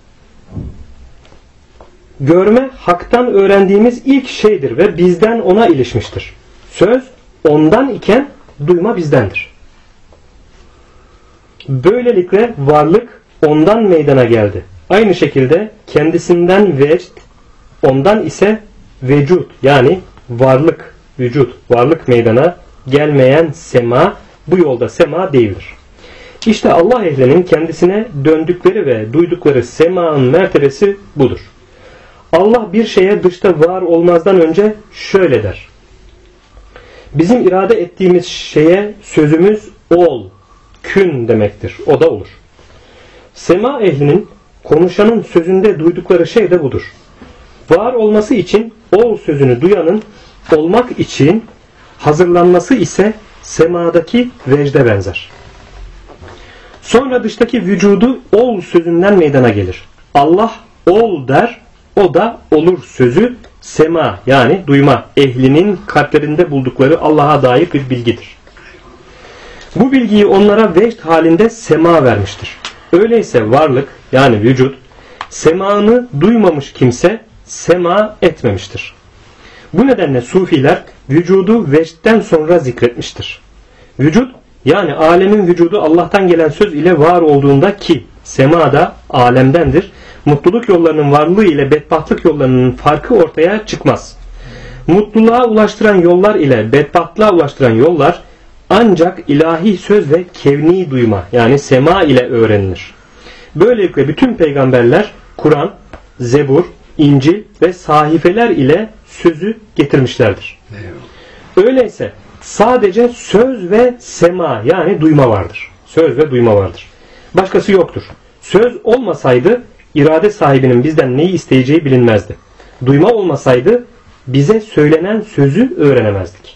Görme haktan öğrendiğimiz ilk şeydir ve bizden ona ilişmiştir. Söz ondan iken duyma bizdendir. Böylelikle varlık ondan meydana geldi. Aynı şekilde kendisinden vecd, ondan ise vücut yani varlık, vücut, varlık meydana gelmeyen sema bu yolda sema değildir. İşte Allah ehlinin kendisine döndükleri ve duydukları semanın mertebesi budur. Allah bir şeye dışta var olmazdan önce şöyle der. Bizim irade ettiğimiz şeye sözümüz ol, kün demektir. O da olur. Sema ehlinin konuşanın sözünde duydukları şey de budur. Var olması için ol sözünü duyanın olmak için hazırlanması ise semadaki vecde benzer. Sonra dıştaki vücudu ol sözünden meydana gelir. Allah ol der, o da olur sözü sema yani duyma ehlinin kalplerinde buldukları Allah'a dair bir bilgidir. Bu bilgiyi onlara vecd halinde sema vermiştir. Öyleyse varlık yani vücut semanı duymamış kimse sema etmemiştir. Bu nedenle sufiler vücudu vecdten sonra zikretmiştir. Vücut yani alemin vücudu Allah'tan gelen söz ile var olduğunda ki sema da alemdendir. Mutluluk yollarının varlığı ile bedbahtlık yollarının farkı ortaya çıkmaz. Mutluluğa ulaştıran yollar ile bedbahtlığa ulaştıran yollar ancak ilahi söz ve kevni duyma yani sema ile öğrenilir. Böylelikle bütün peygamberler Kur'an, Zebur, İncil ve sahifeler ile sözü getirmişlerdir. Öyleyse sadece söz ve sema yani duyma vardır. Söz ve duyma vardır. Başkası yoktur. Söz olmasaydı irade sahibinin bizden neyi isteyeceği bilinmezdi. Duyma olmasaydı bize söylenen sözü öğrenemezdik.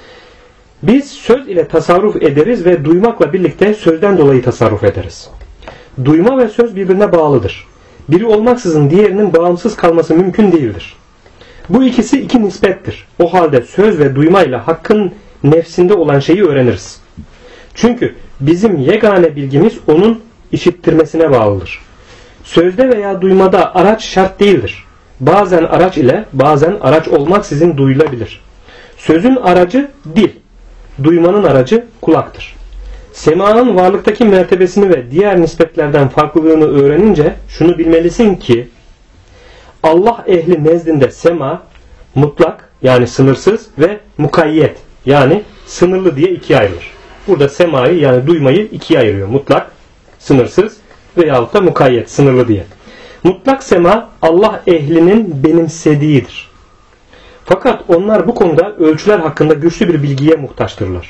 Biz söz ile tasarruf ederiz ve duymakla birlikte sözden dolayı tasarruf ederiz. Duyma ve söz birbirine bağlıdır. Biri olmaksızın diğerinin bağımsız kalması mümkün değildir. Bu ikisi iki nispettir. O halde söz ve duymayla hakkın nefsinde olan şeyi öğreniriz. Çünkü bizim yegane bilgimiz onun işittirmesine bağlıdır. Sözde veya duymada araç şart değildir. Bazen araç ile bazen araç olmaksızın duyulabilir. Sözün aracı dil, duymanın aracı kulaktır. Semanın varlıktaki mertebesini ve diğer nispetlerden farklılığını öğrenince şunu bilmelisin ki Allah ehli nezdinde sema mutlak yani sınırsız ve mukayyet yani sınırlı diye ikiye ayrılır. Burada semayı yani duymayı ikiye ayırıyor. Mutlak, sınırsız veyahut da mukayyet, sınırlı diye. Mutlak sema Allah ehlinin benimsediğidir. Fakat onlar bu konuda ölçüler hakkında güçlü bir bilgiye muhtaçtırlar.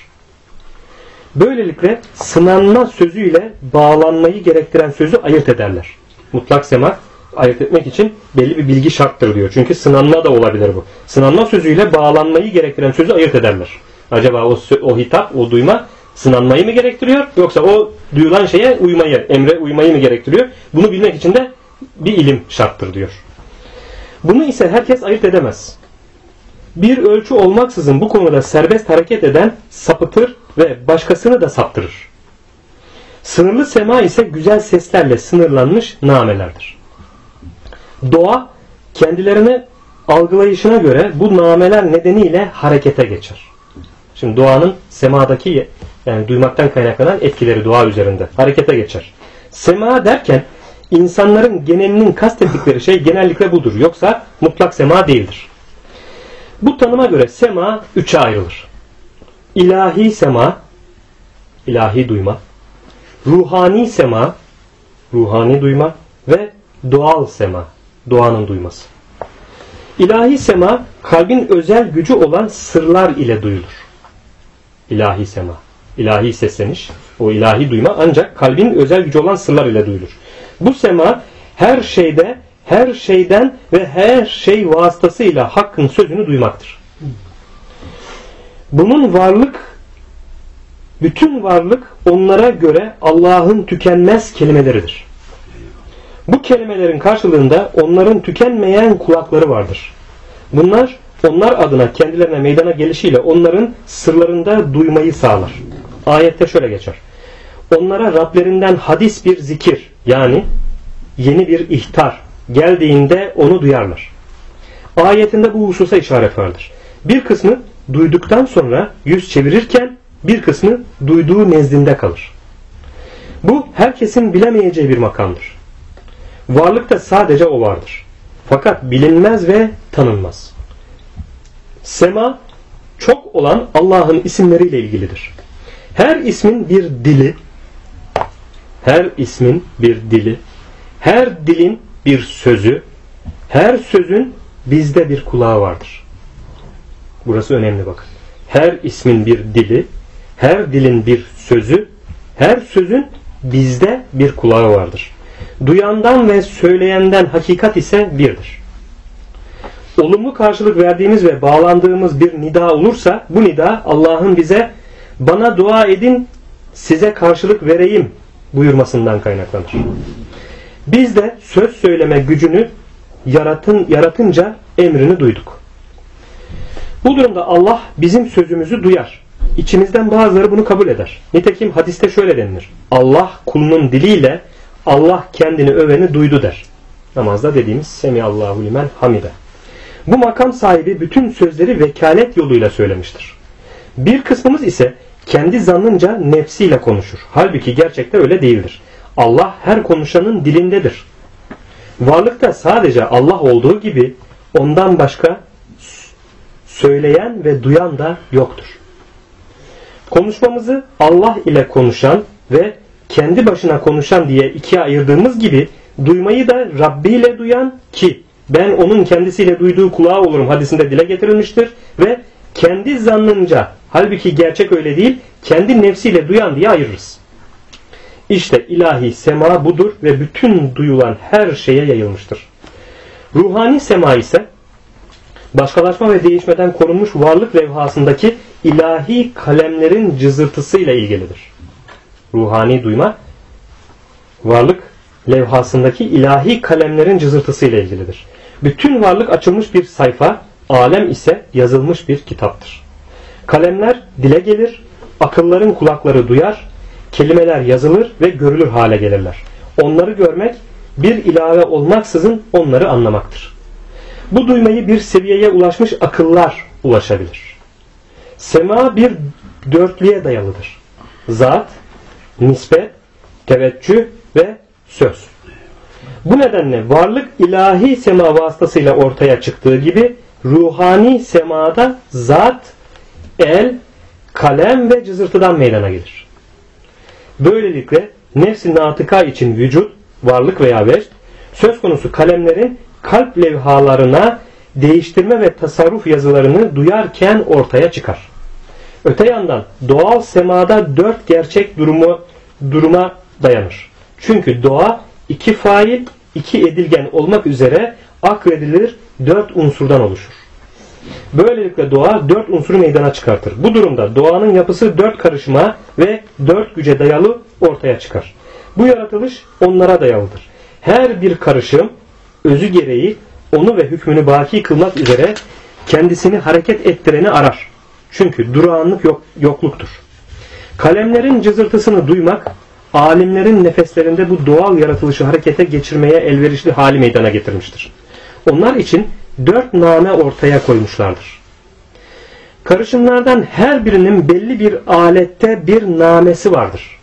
Böylelikle sınanma sözüyle bağlanmayı gerektiren sözü ayırt ederler. Mutlak sema ayırt etmek için belli bir bilgi şarttır diyor. Çünkü sınanma da olabilir bu. Sınanma sözüyle bağlanmayı gerektiren sözü ayırt ederler. Acaba o hitap, o duyma sınanmayı mı gerektiriyor yoksa o duyulan şeye uymayı, emre uymayı mı gerektiriyor? Bunu bilmek için de bir ilim şarttır diyor. Bunu ise herkes ayırt edemez. Bir ölçü olmaksızın bu konuda serbest hareket eden sapıtır ve başkasını da saptırır. Sınırlı sema ise güzel seslerle sınırlanmış namelerdir. Doğa kendilerini algılayışına göre bu nameler nedeniyle harekete geçer. Şimdi doğanın semadaki yani duymaktan kaynaklanan etkileri doğa üzerinde harekete geçer. Sema derken insanların genelinin kastettikleri şey genellikle budur. Yoksa mutlak sema değildir. Bu tanıma göre sema üçe ayrılır. İlahi sema, ilahi duyma, ruhani sema, ruhani duyma ve doğal sema, doğanın duyması. İlahi sema kalbin özel gücü olan sırlar ile duyulur. İlahi sema, ilahi sesleniş, o ilahi duyma ancak kalbin özel gücü olan sırlar ile duyulur. Bu sema her şeyde, her şeyden ve her şey vasıtasıyla hakkın sözünü duymaktır. Bunun bütün varlık onlara göre Allah'ın tükenmez kelimeleridir. Bu kelimelerin karşılığında onların tükenmeyen kulakları vardır. Bunlar onlar adına kendilerine meydana gelişiyle onların sırlarında duymayı sağlar. Ayette şöyle geçer. Onlara Rablerinden hadis bir zikir yani yeni bir ihtar geldiğinde onu duyarlar. Ayetinde bu hususa işaret vardır. Bir kısmı duyduktan sonra yüz çevirirken bir kısmı duyduğu nezdinde kalır. Bu herkesin bilemeyeceği bir makamdır. Varlıkta sadece o vardır. Fakat bilinmez ve tanınmaz. Sema çok olan Allah'ın isimleriyle ilgilidir. Her ismin bir dili, her ismin bir dili, her dilin bir sözü, her sözün bizde bir kulağı vardır. Burası önemli bakın. Her ismin bir dili, her dilin bir sözü, her sözün bizde bir kulağı vardır. Duyandan ve söyleyenden hakikat ise birdir. Olumlu karşılık verdiğimiz ve bağlandığımız bir nida olursa bu nida Allah'ın bize bana dua edin size karşılık vereyim buyurmasından kaynaklanır. Biz de söz söyleme gücünü yaratınca emrini duyduk. Bu durumda Allah bizim sözümüzü duyar. İçimizden bazıları bunu kabul eder. Nitekim hadiste şöyle denilir. Allah kulunun diliyle Allah kendini öveni duydu der. Namazda dediğimiz Semiallahu limen hamide. Bu makam sahibi bütün sözleri vekalet yoluyla söylemiştir. Bir kısmımız ise kendi zannınca nefsiyle konuşur. Halbuki gerçekte öyle değildir. Allah her konuşanın dilindedir. Varlıkta sadece Allah olduğu gibi ondan başka söyleyen ve duyan da yoktur. Konuşmamızı Allah ile konuşan ve kendi başına konuşan diye ikiye ayırdığımız gibi duymayı da Rabbi ile duyan ki ben onun kendisiyle duyduğu kulağı olurum hadisinde dile getirilmiştir ve kendi zannınca halbuki gerçek öyle değil kendi nefsiyle duyan diye ayırırız. İşte ilahi sema budur ve bütün duyulan her şeye yayılmıştır. Ruhani sema ise başkalaşma ve değişmeden korunmuş varlık levhasındaki ilahi kalemlerin cızırtısıyla ilgilidir. Ruhani duyma varlık levhasındaki ilahi kalemlerin cızırtısıyla ilgilidir. Bütün varlık açılmış bir sayfa, alem ise yazılmış bir kitaptır. Kalemler dile gelir, akılların kulakları duyar, kelimeler yazılır ve görülür hale gelirler. Onları görmek bir ilave olmaksızın onları anlamaktır. Bu duymayı bir seviyeye ulaşmış akıllar ulaşabilir. Sema bir dörtlüğe dayalıdır. Zat, nispet, teveccüh ve söz. Bu nedenle varlık ilahi sema vasıtasıyla ortaya çıktığı gibi ruhani semada zat, el, kalem ve cızırtıdan meydana gelir. Böylelikle nefs-i natıka için vücut, varlık veya vecd, söz konusu kalemlerin kalp levhalarına değiştirme ve tasarruf yazılarını duyarken ortaya çıkar. Öte yandan doğal semada dört gerçek duruma dayanır. Çünkü doğa iki fail, iki edilgen olmak üzere akredilir dört unsurdan oluşur. Böylelikle doğa dört unsuru meydana çıkartır. Bu durumda doğanın yapısı dört karışıma ve dört güce dayalı ortaya çıkar. Bu yaratılış onlara dayalıdır. Her bir karışım özü gereği onu ve hükmünü baki kılmak üzere kendisini hareket ettireni arar. Çünkü durağanlık yokluktur. Kalemlerin cızırtısını duymak, alimlerin nefeslerinde bu doğal yaratılışı harekete geçirmeye elverişli hali meydana getirmiştir. Onlar için dört name ortaya koymuşlardır. Karışımlardan her birinin belli bir alette bir namesi vardır.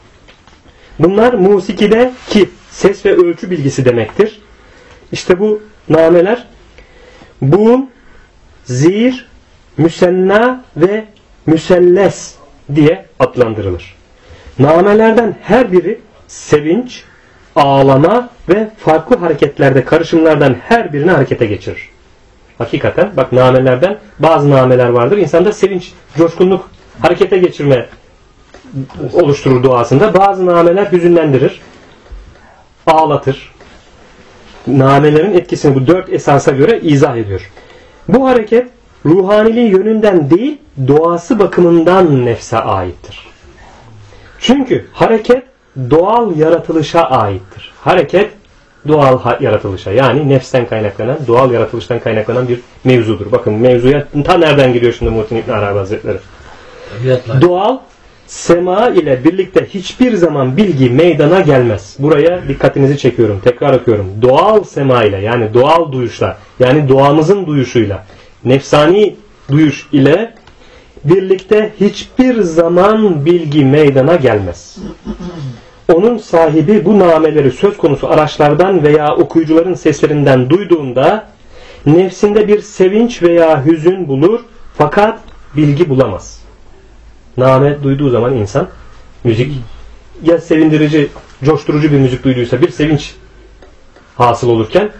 Bunlar musikide ki ses ve ölçü bilgisi demektir. İşte bu nameler buğum, zir, müsenna ve müselles diye adlandırılır. Namelerden her biri sevinç, ağlama ve farklı hareketlerde karışımlardan her birini harekete geçirir. Hakikaten bak namelerden bazı nameler vardır. İnsanda sevinç, coşkunluk, harekete geçirme oluşturur doğasında. Bazı nameler hüzünlendirir, ağlatır. Namelerin etkisini bu dört esasa göre izah ediyor. Bu hareket ruhaniliği yönünden değil, doğası bakımından nefse aittir. Çünkü hareket doğal yaratılışa aittir. Hareket doğal yaratılışa yani nefsten kaynaklanan, doğal yaratılıştan kaynaklanan bir mevzudur. Bakın mevzuya ta nereden giriyor şimdi Muhittin İbn Arabi Hazretleri? Doğal sema ile birlikte hiçbir zaman bilgi meydana gelmez. Buraya dikkatinizi çekiyorum. Tekrar okuyorum. Doğal sema ile yani doğal duyuşla yani doğamızın duyuşuyla nefsani duyuş ile birlikte hiçbir zaman bilgi meydana gelmez. Onun sahibi bu nameleri söz konusu araçlardan veya okuyucuların seslerinden duyduğunda nefsinde bir sevinç veya hüzün bulur fakat bilgi bulamaz. Name duyduğu zaman insan müzik ya sevindirici, coşturucu bir müzik duyduysa bir sevinç hasıl olurken,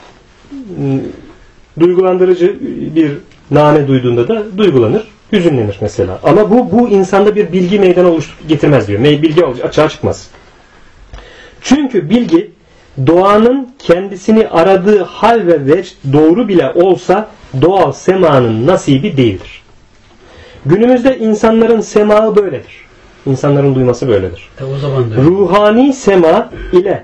duygulandırıcı bir name duyduğunda da duygulanır, hüzünlenir mesela. Ama bu insanda bir bilgi meydana getirmez diyor. Bilgi açığa çıkmaz. Çünkü bilgi doğanın kendisini aradığı hal ve vecd doğru bile olsa doğal semanın nasibi değildir. Günümüzde insanların semağı böyledir. İnsanların duyması böyledir. O zaman da ruhani sema ile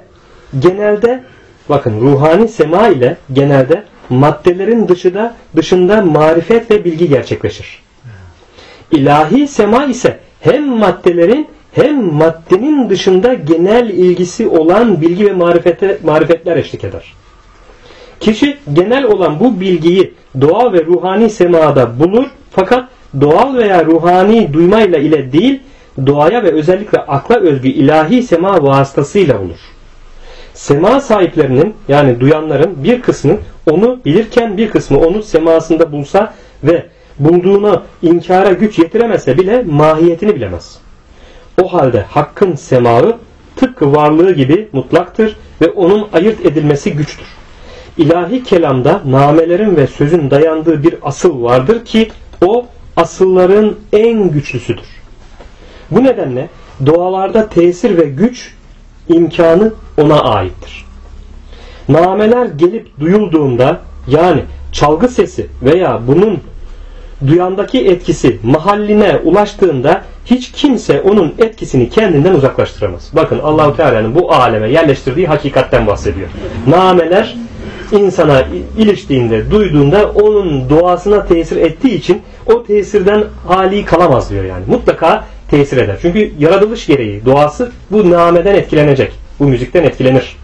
genelde maddelerin dışında marifet ve bilgi gerçekleşir. İlahi sema ise hem maddelerin hem maddenin dışında genel ilgisi olan bilgi ve marifetler eşlik eder. Kişi genel olan bu bilgiyi doğal ve ruhani semada bulur, fakat doğal veya ruhani duymayla ile değil, doğaya ve özellikle akla özgü ilahi sema vasıtasıyla bulur. Sema sahiplerinin, yani duyanların bir kısmı onu bilirken bir kısmı onu semasında bulsa ve bulduğunu inkara güç yetiremezse bile mahiyetini bilemez. O halde hakkın semağı tıpkı varlığı gibi mutlaktır ve onun ayırt edilmesi güçtür. İlahi kelamda namelerin ve sözün dayandığı bir asıl vardır ki o asılların en güçlüsüdür. Bu nedenle doğalarda tesir ve güç imkanı ona aittir. Nameler gelip duyulduğunda, yani çalgı sesi veya bunun duyandaki etkisi mahalline ulaştığında hiç kimse onun etkisini kendinden uzaklaştıramaz. Bakın Allah-u Teala'nın bu aleme yerleştirdiği hakikatten bahsediyor. Nameler insana iliştiğinde, duyduğunda onun doğasına tesir ettiği için o tesirden hali kalamaz diyor yani. Mutlaka tesir eder. Çünkü yaratılış gereği doğası bu nameden etkilenecek. Bu müzikten etkilenir.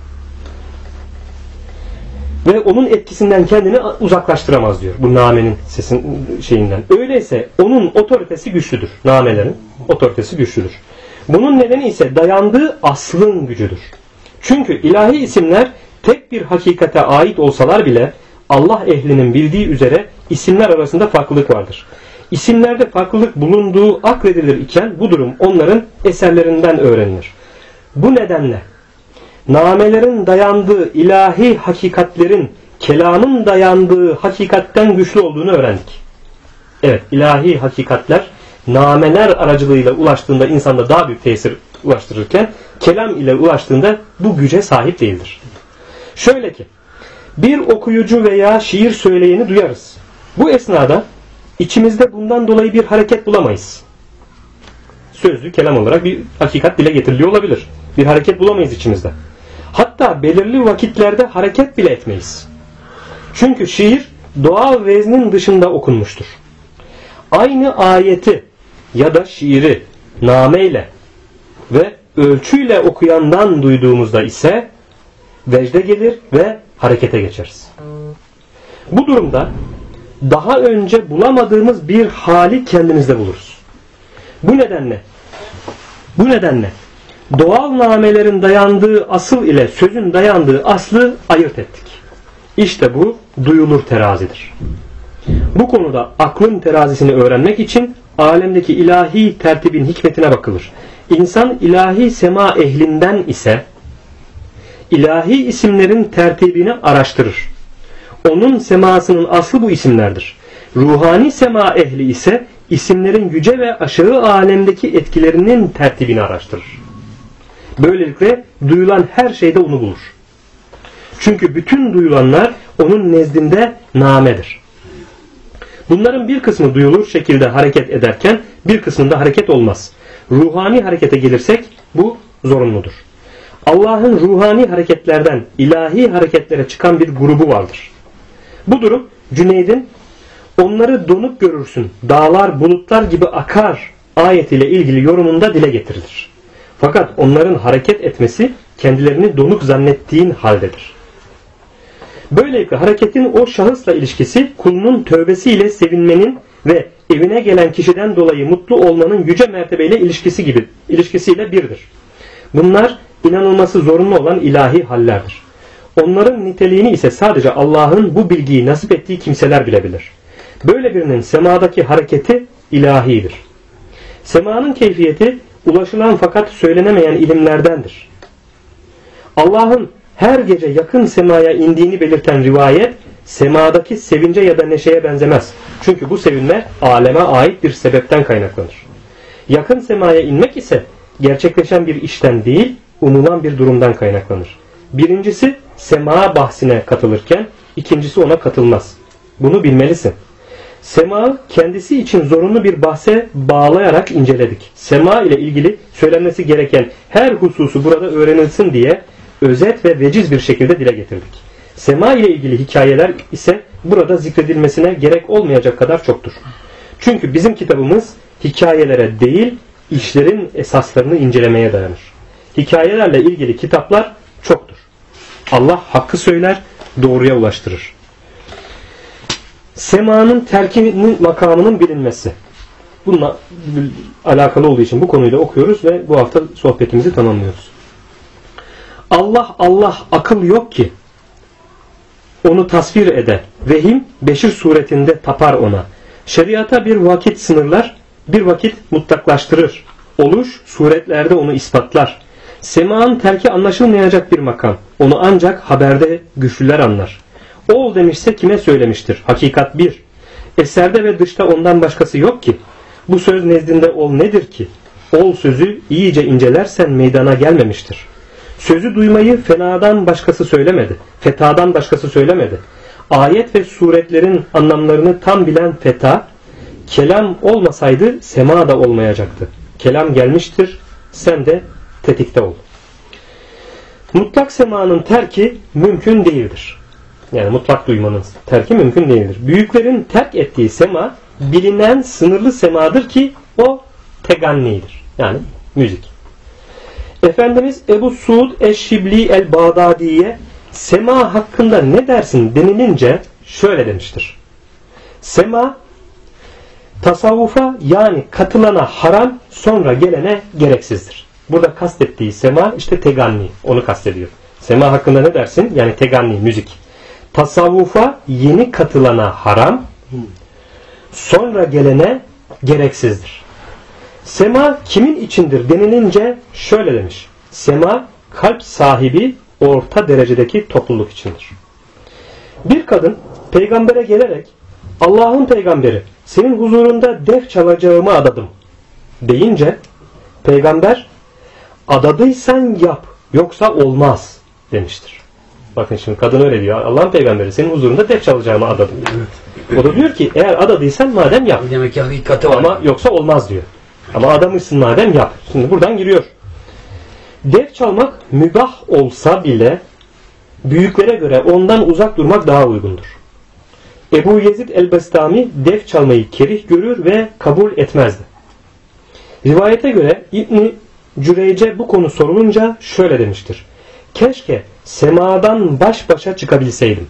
Ve onun etkisinden kendini uzaklaştıramaz diyor. Bu namenin sesin şeyinden. Öyleyse onun otoritesi güçlüdür. Namelerin otoritesi güçlüdür. Bunun nedeni ise dayandığı aslın gücüdür. Çünkü ilahi isimler tek bir hakikate ait olsalar bile Allah ehlinin bildiği üzere isimler arasında farklılık vardır. İsimlerde farklılık bulunduğu akledilir iken bu durum onların eserlerinden öğrenilir. Bu nedenle namelerin dayandığı ilahi hakikatlerin kelamın dayandığı hakikatten güçlü olduğunu öğrendik. Evet, ilahi hakikatler nameler aracılığıyla ulaştığında insanda daha büyük tesir ulaştırırken kelam ile ulaştığında bu güce sahip değildir. Şöyle ki, bir okuyucu veya şiir söyleyeni duyarız. Bu esnada içimizde bundan dolayı bir hareket bulamayız. Sözlü kelam olarak bir hakikat dile getiriliyor olabilir. Bir hareket bulamayız içimizde. Hatta belirli vakitlerde hareket bile etmeyiz. Çünkü şiir doğal veznin dışında okunmuştur. Aynı ayeti ya da şiiri nameyle ve ölçüyle okuyandan duyduğumuzda ise vecde gelir ve harekete geçeriz. Bu durumda daha önce bulamadığımız bir hali kendimizde buluruz. Bu nedenle doğal namelerin dayandığı asıl ile sözün dayandığı aslı ayırt ettik. İşte bu duyulur terazidir. Bu konuda aklın terazisini öğrenmek için alemdeki ilahi tertibin hikmetine bakılır. İnsan ilahi sema ehlinden ise ilahi isimlerin tertibini araştırır. Onun semasının aslı bu isimlerdir. Ruhani sema ehli ise isimlerin yüce ve aşağı alemdeki etkilerinin tertibini araştırır. Böylelikle duyulan her şeyde onu bulur. Çünkü bütün duyulanlar onun nezdinde namedir. Bunların bir kısmı duyulur şekilde hareket ederken bir kısmında hareket olmaz. Ruhani harekete gelirsek bu zorunludur. Allah'ın ruhani hareketlerden ilahi hareketlere çıkan bir grubu vardır. Bu durum Cüneyd'in onları donuk görürsün, dağlar bulutlar gibi akar ayetiyle ilgili yorumunda dile getirilir. Fakat onların hareket etmesi kendilerini donuk zannettiğin haldedir. Böylelikle hareketin o şahısla ilişkisi kulunun tövbesiyle sevinmenin ve evine gelen kişiden dolayı mutlu olmanın yüce mertebeyle ilişkisiyle birdir. Bunlar inanılması zorunlu olan ilahi hallerdir. Onların niteliğini ise sadece Allah'ın bu bilgiyi nasip ettiği kimseler bilebilir. Böyle birinin semadaki hareketi ilahidir. Semanın keyfiyeti ulaşılan fakat söylenemeyen ilimlerdendir. Allah'ın her gece yakın semaya indiğini belirten rivayet, semadaki sevince ya da neşeye benzemez. Çünkü bu sevinme aleme ait bir sebepten kaynaklanır. Yakın semaya inmek ise gerçekleşen bir işten değil, umulan bir durumdan kaynaklanır. Birincisi sema bahsine katılırken, ikincisi ona katılmaz. Bunu bilmelisin. Sema kendisi için zorunlu bir bahse bağlayarak inceledik. Sema ile ilgili söylenmesi gereken her hususu burada öğrenilsin diye özet ve veciz bir şekilde dile getirdik. Sema ile ilgili hikayeler ise burada zikredilmesine gerek olmayacak kadar çoktur. Çünkü bizim kitabımız hikayelere değil, işlerin esaslarını incelemeye dayanır. Hikayelerle ilgili kitaplar çoktur. Allah hakkı söyler, doğruya ulaştırır. Semanın terkinin makamının bilinmesi. Bununla alakalı olduğu için bu konuyu da okuyoruz ve bu hafta sohbetimizi tamamlıyoruz. Allah akıl yok ki onu tasvir ede. Vehim beşir suretinde tapar ona. Şeriata bir vakit sınırlar, bir vakit mutlaklaştırır. Oluş suretlerde onu ispatlar. Semanın terki anlaşılmayacak bir makam. Onu ancak haberde güçlüler anlar. Ol demişse kime söylemiştir? Hakikat bir. Eserde ve dışta ondan başkası yok ki. Bu söz nezdinde ol nedir ki? Ol sözü iyice incelersen meydana gelmemiştir. Sözü duymayı fenadan başkası söylemedi. Fetadan başkası söylemedi. Ayet ve suretlerin anlamlarını tam bilen feta, kelam olmasaydı sema da olmayacaktı. Kelam gelmiştir, sen de tetikte ol. Mutlak semanın terki mümkün değildir. Yani mutlak duymanın terki mümkün değildir. Büyüklerin terk ettiği sema bilinen sınırlı semadır ki o tegannidir. Yani müzik. Efendimiz Ebu Suud Eşşibli el-Bağdadi'ye sema hakkında ne dersin denilince şöyle demiştir. Sema tasavvufa yani katılana haram, sonra gelene gereksizdir. Burada kastettiği sema işte teganni, onu kastediyor. Sema hakkında ne dersin? Yani teganni, müzik. Tasavvufa yeni katılana haram, sonra gelene gereksizdir. Sema kimin içindir denilince şöyle demiş. Sema kalp sahibi orta derecedeki topluluk içindir. Bir kadın peygambere gelerek Allah'ın peygamberi senin huzurunda def çalacağımı adadım deyince peygamber adadıysan yap yoksa olmaz demiştir. Bakın şimdi kadın öyle diyor. Allah'ın peygamberi senin huzurunda def çalacağımı adadım. O da diyor ki eğer adadıysan madem yap. Demek ki hakikati var. Ama yoksa olmaz diyor. Ama adamışsın madem yap. Şimdi buradan giriyor. Def çalmak mübah olsa bile büyüklere göre ondan uzak durmak daha uygundur. Ebu Yezid el-Bestami def çalmayı kerih görür ve kabul etmezdi. Rivayete göre İbn-i Cüreyce bu konu sorulunca şöyle demiştir. Keşke semadan baş başa çıkabilseydim.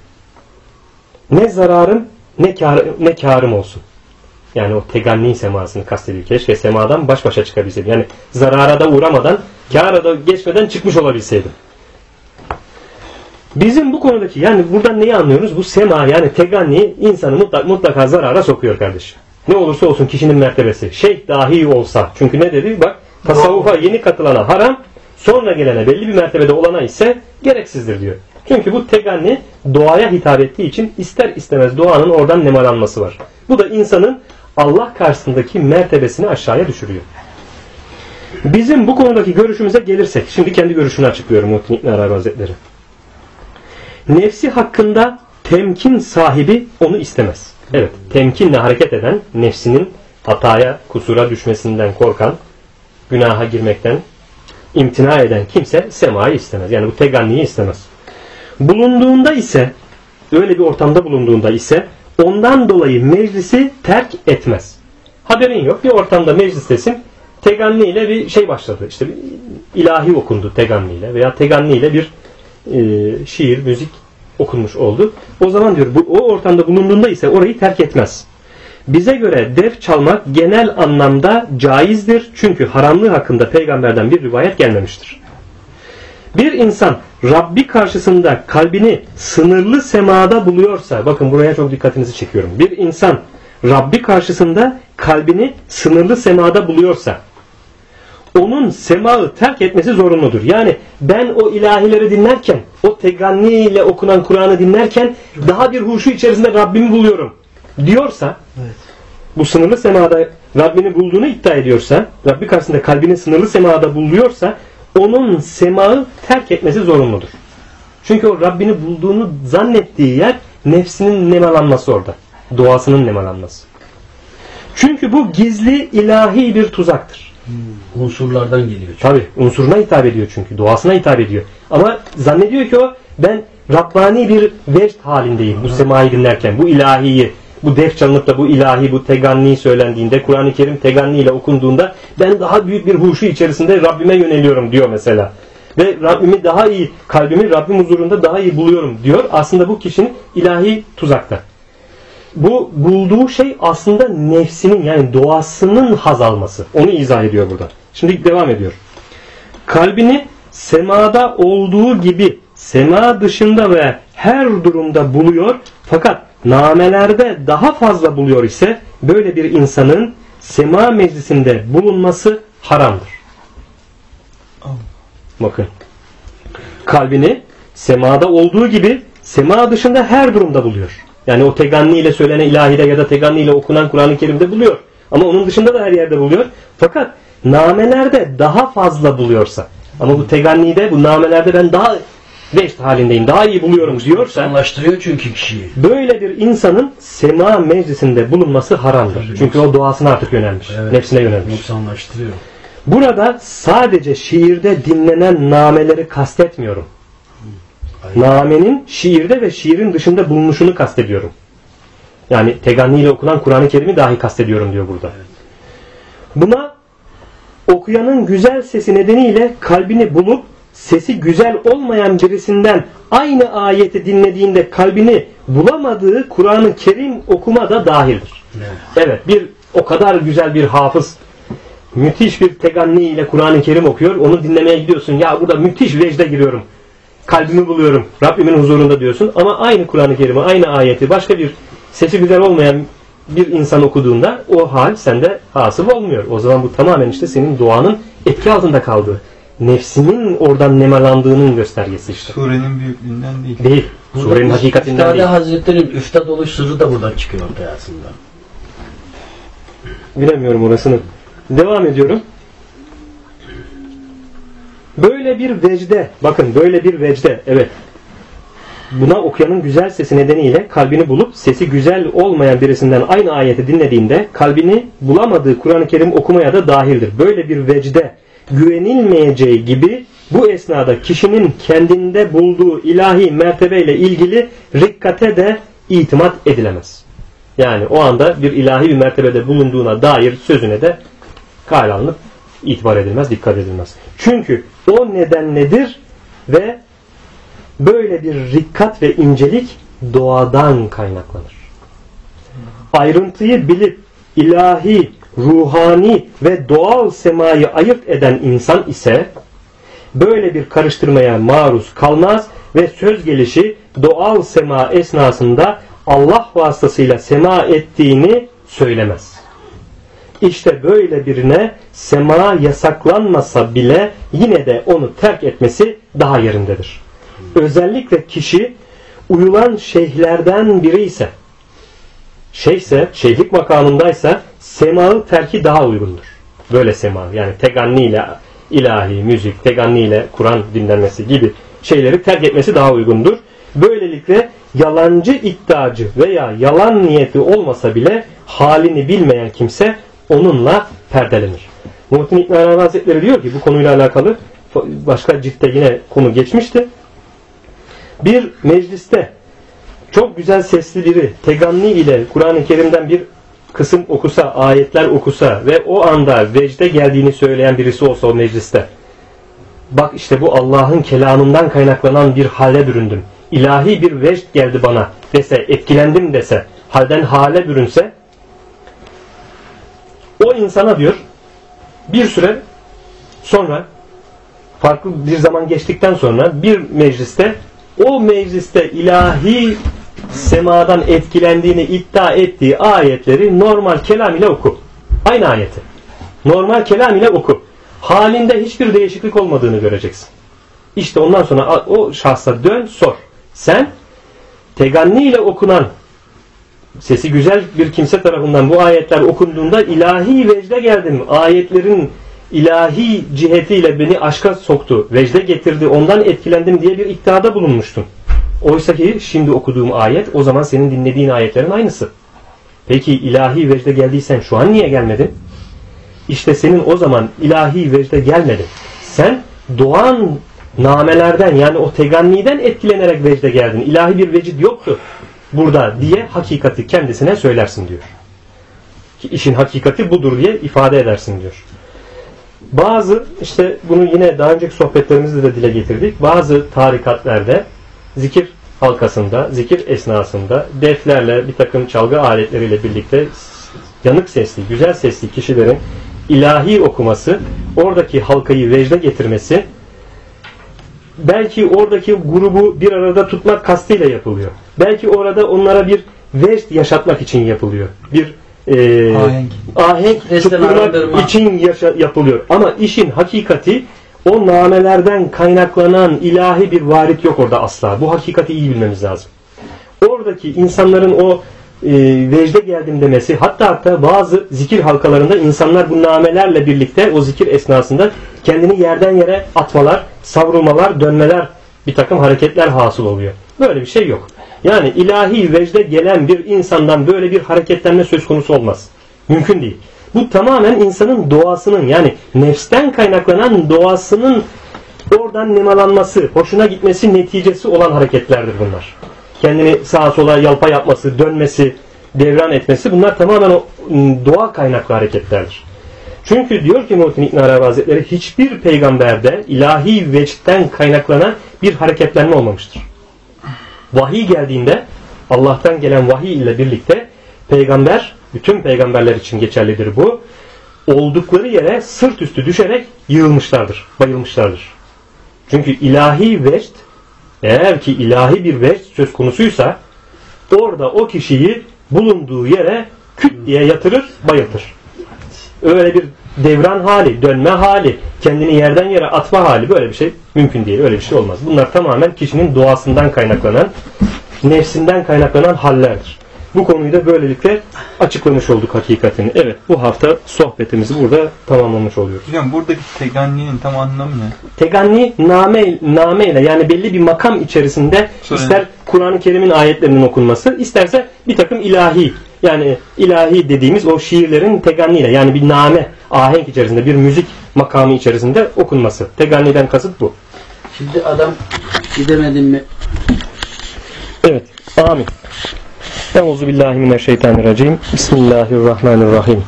Ne zararım ne kârım olsun. Yani o teganni semasını kastediyor. Keşke semadan baş başa çıkabilseydim. Yani zarara da uğramadan, kâra da geçmeden çıkmış olabilseydim. Bizim bu konudaki yani buradan neyi anlıyoruz? Bu sema yani teganni insanı mutlaka zarara sokuyor kardeşim. Ne olursa olsun kişinin mertebesi. Şeyh dahi olsa. Çünkü ne dedi? Bak tasavvufa yeni katılana haram, sonra gelene belli bir mertebede olana ise gereksizdir diyor. Çünkü bu teganni doğaya hitap ettiği için ister istemez doğanın oradan nemalanması var. Bu da insanın Allah karşısındaki mertebesini aşağıya düşürüyor. Bizim bu konudaki görüşümüze gelirsek, şimdi kendi görüşünü açıklıyorum Muhittin İbn Arabi Hazretleri. Nefsi hakkında temkin sahibi onu istemez. Evet, temkinle hareket eden, nefsinin hataya, kusura düşmesinden korkan, günaha girmekten imtina eden kimse semayı istemez. Yani bu teganniyi istemez. Bulunduğunda ise, öyle bir ortamda bulunduğunda ise ondan dolayı meclisi terk etmez. Haberin yok, bir ortamda meclistesin, teganni ile bir şey başladı. İşte bir ilahi okundu teganni ile veya teganni ile bir şiir, müzik okunmuş oldu. O zaman diyor o ortamda bulunduğunda ise orayı terk etmez. Bize göre def çalmak genel anlamda caizdir. Çünkü haramlığı hakkında peygamberden bir rivayet gelmemiştir. Bir insan Rabbi karşısında kalbini sınırlı semada buluyorsa, bakın buraya çok dikkatinizi çekiyorum. Bir insan Rabbi karşısında kalbini sınırlı semada buluyorsa, onun semağı terk etmesi zorunludur. Yani ben o ilahileri dinlerken, o teganni ile okunan Kur'an'ı dinlerken daha bir huşu içerisinde Rabbimi buluyorum diyorsa, evet, bu sınırlı semada Rabbini bulduğunu iddia ediyorsa, Rabbi karşısında kalbini sınırlı semada buluyorsa, onun semağı terk etmesi zorunludur. Çünkü o Rabbini bulduğunu zannettiği yer nefsinin nemalanması orada. Doğasının nemalanması. Çünkü bu gizli ilahi bir tuzaktır. Unsurlardan geliyor. Tabii unsuruna hitap ediyor çünkü. Doğasına hitap ediyor. Ama zannediyor ki o ben Rabbani bir vecd halindeyim bu semayı dinlerken. Bu ilahiyi, bu def çalınıp da bu ilahi, bu teganni söylendiğinde, Kur'an-ı Kerim teganni ile okunduğunda ben daha büyük bir huşu içerisinde Rabbime yöneliyorum diyor mesela. Ve Rabbimi daha iyi, kalbimi Rabbim huzurunda daha iyi buluyorum diyor. Aslında bu kişinin ilahi tuzakta. Bu bulduğu şey aslında nefsinin, yani doğasının haz alması. Onu izah ediyor burada. Şimdi devam ediyor. Kalbini semada olduğu gibi sema dışında ve her durumda buluyor. Fakat namelerde daha fazla buluyor ise böyle bir insanın sema meclisinde bulunması haramdır. Bakın. Kalbini semada olduğu gibi sema dışında her durumda buluyor. Yani o teganni ile söylenen ilahide ya da teganni ile okunan Kur'an-ı Kerim'de buluyor. Ama onun dışında da her yerde buluyor. Fakat namelerde daha fazla buluyorsa, ama bu tegannide, bu namelerde ben daha vecd halindeyim, daha iyi buluyorum diyorsa, anlaştırıyor çünkü kişiyi. Böyle bir insanın sema meclisinde bulunması haramdır. Çünkü o doğasına artık yönelmiş. Evet, nefsine yönelmiş. Anlaştırıyor. Burada sadece şiirde dinlenen nameleri kastetmiyorum. Namenin şiirde ve şiirin dışında bulunuşunu kastediyorum. Yani teganni ile okunan Kur'an-ı Kerim'i dahi kastediyorum diyor burada. Buna okuyanın güzel sesi nedeniyle kalbini bulup sesi güzel olmayan birisinden aynı ayeti dinlediğinde kalbini bulamadığı Kur'an-ı Kerim okuma da dahildir. Evet, bir o kadar güzel bir hafız müthiş bir teganni ile Kur'an-ı Kerim okuyor. Onu dinlemeye gidiyorsun. Ya burada müthiş vecde giriyorum. Kalbimi buluyorum. Rabbimin huzurunda diyorsun. Ama aynı Kur'an-ı Kerim'i, aynı ayeti başka bir sesi güzel olmayan bir insan okuduğunda o hal sende hasıl olmuyor. O zaman bu tamamen işte senin doğanın etki altında kaldığı, nefsinin oradan nemalandığının göstergesi işte. Surenin büyüklüğünden değil. Değil. Surenin hakikatinden değil. Hazretleri'nin üftad oluş sırrı da buradan çıkıyor ortaya aslında. Bilemiyorum orasını. Devam ediyorum. Böyle bir vecde, bakın böyle bir vecde, evet, buna okuyanın güzel sesi nedeniyle kalbini bulup sesi güzel olmayan birisinden aynı ayeti dinlediğinde kalbini bulamadığı Kur'an-ı Kerim okumaya da dahildir. Böyle bir vecde güvenilmeyeceği gibi bu esnada kişinin kendinde bulduğu ilahi mertebeyle ilgili rikkate de itimat edilemez. Yani o anda bir ilahi bir mertebede bulunduğuna dair sözüne de kale alınıp itibar edilmez, dikkat edilmez. Çünkü o nedenledir ve böyle bir rikkat ve incelik doğadan kaynaklanır. Ayrıntıyı bilip ilahi, ruhani ve doğal semayı ayırt eden insan ise böyle bir karıştırmaya maruz kalmaz ve söz gelişi doğal sema esnasında Allah vasıtasıyla sema ettiğini söylemez. İşte böyle birine sema yasaklanmasa bile yine de onu terk etmesi daha yerindedir. Özellikle kişi uyulan şeyhlerden biri ise, şeyhse, şeyhlik makamındaysa semağı terki daha uygundur. Böyle sema, yani teganni ile ilahi, müzik, teganni ile Kur'an dinlenmesi gibi şeyleri terk etmesi daha uygundur. Böylelikle yalancı iddiacı veya yalan niyeti olmasa bile halini bilmeyen kimse onunla perdelenir. Muhittin İbn Arabi Hazretleri diyor ki bu konuyla alakalı başka ciltte yine konu geçmişti. Bir mecliste çok güzel sesli biri teganni ile Kur'an-ı Kerim'den bir kısım okusa, ayetler okusa ve o anda vecde geldiğini söyleyen birisi olsa o mecliste, bak işte bu Allah'ın kelamından kaynaklanan bir hale büründüm, İlahi bir vecd geldi bana dese, etkilendim dese, halden hale bürünse, o insana diyor bir süre sonra, farklı bir zaman geçtikten sonra bir mecliste, o mecliste ilahi semadan etkilendiğini iddia ettiği ayetleri normal kelam ile oku. Aynı ayeti. Normal kelam ile oku. halinde hiçbir değişiklik olmadığını göreceksin. İşte ondan sonra o şahsa dön, sor. Sen teganni ile okunan, sesi güzel bir kimse tarafından bu ayetler okunduğunda ilahi vecde geldim. Ayetlerin ilahi cihetiyle beni aşka soktu, vecde getirdi, ondan etkilendim diye bir iddiada bulunmuştun. Oysa ki şimdi okuduğum ayet o zaman senin dinlediğin ayetlerin aynısı. Peki ilahi vecde geldiysen şu an niye gelmedin? İşte senin o zaman ilahi vecde gelmedin. Sen doğan namelerden, yani o teganniden etkilenerek vecde geldin. İlahi bir vecid yoktu burada diye hakikati kendisine söylersin diyor. Ki işin hakikati budur diye ifade edersin diyor. Bazı, işte bunu yine daha önceki sohbetlerimizde de dile getirdik. Bazı tarikatlarda zikir halkasında, zikir esnasında deflerle, bir takım çalgı aletleriyle birlikte yanık sesli, güzel sesli kişilerin ilahi okuması, oradaki halkayı vecde getirmesi, belki oradaki grubu bir arada tutmak kastıyla yapılıyor. Belki orada onlara bir vecd yaşatmak için yapılıyor. Bir ahenk tutturmak için yapılıyor. Ama işin hakikati, o namelerden kaynaklanan ilahi bir varit yok orada asla. Bu hakikati iyi bilmemiz lazım. Oradaki insanların o vecde geldim demesi, hatta bazı zikir halkalarında insanlar bu namelerle birlikte o zikir esnasında kendini yerden yere atmalar, savrulmalar, dönmeler, bir takım hareketler hasıl oluyor. Böyle bir şey yok. Yani ilahi vecde gelen bir insandan böyle bir hareketlenme söz konusu olmaz. Mümkün değil. Bu tamamen insanın doğasının, yani nefsten kaynaklanan doğasının oradan nemalanması, hoşuna gitmesi neticesi olan hareketlerdir bunlar. Kendini sağa sola yalpa yapması, dönmesi, devran etmesi, bunlar tamamen o doğa kaynaklı hareketlerdir. Çünkü diyor ki Muhittin İbn Arabi Hazretleri, hiçbir peygamberde ilahi vecitten kaynaklanan bir hareketlenme olmamıştır. Vahiy geldiğinde, Allah'tan gelen vahiy ile birlikte peygamber, bütün peygamberler için geçerlidir bu, oldukları yere sırt üstü düşerek yığılmışlardır, bayılmışlardır. Çünkü ilahi vecd, eğer ki ilahi bir vecd söz konusuysa, orada o kişiyi bulunduğu yere küt diye yatırır, bayıltır. Öyle bir devran hali, dönme hali, kendini yerden yere atma hali, böyle bir şey mümkün değil, öyle bir şey olmaz. Bunlar tamamen kişinin doğasından kaynaklanan, nefsinden kaynaklanan hallerdir. Bu konuyu da böylelikle açıklamış olduk hakikatini. Evet, bu hafta sohbetimizi burada tamamlamış oluyoruz. Hocam buradaki teganninin tam anlamı ne? Teganni name ile, yani belli bir makam içerisinde ister Kur'an-ı Kerim'in ayetlerinin okunması, isterse bir takım ilahi, yani ilahi dediğimiz o şiirlerin teganniyle, yani bir name, ahenk içerisinde, bir müzik makamı içerisinde okunması. Teganniden kasıt bu. Şimdi adam gidemedim mi? Evet. Amin. Euzubillahimineşşeytanirracim. Bismillahirrahmanirrahim.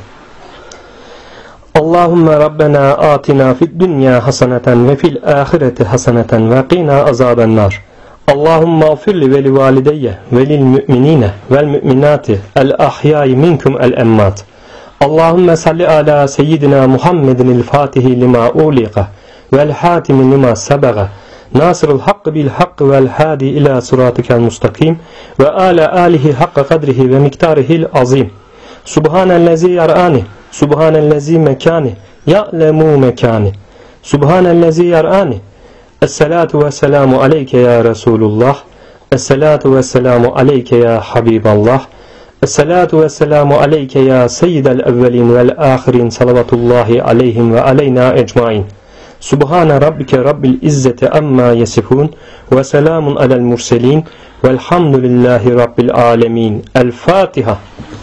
Allahümme Rabbena atina fid dünya haseneten ve fil ahireti haseneten ve qina azabennar. Allahümme afirli ve li valideyye ve lil müminine vel müminati el ahyai minkum el emmat. Allahümme salli ala seyyidina Muhammedin el fatihi lima uliqa vel hatimi lima sebaga. Nasırul hakkı bil hakkı vel hadi ila suratikel mustakim ve ala alihi hakka kadrihi ve miktarihil azim. Subhanellezi yar'ani, subhanellezi mekani, ya'lemu mekani. Subhanellezi yar'ani. Esselatu ve selamu aleyke ya Resulullah. Esselatu ve selamu aleyke ya Habiballah. Esselatu ve selamu aleyke ya seyyidel evvelin vel ahirin salavatullahi aleyhim ve aleyna ecmain. Subhane rabbike rabbil izzeti amma yesifun ve selamun alel murselin velhamdülillahi rabbil alemin. El Fatiha.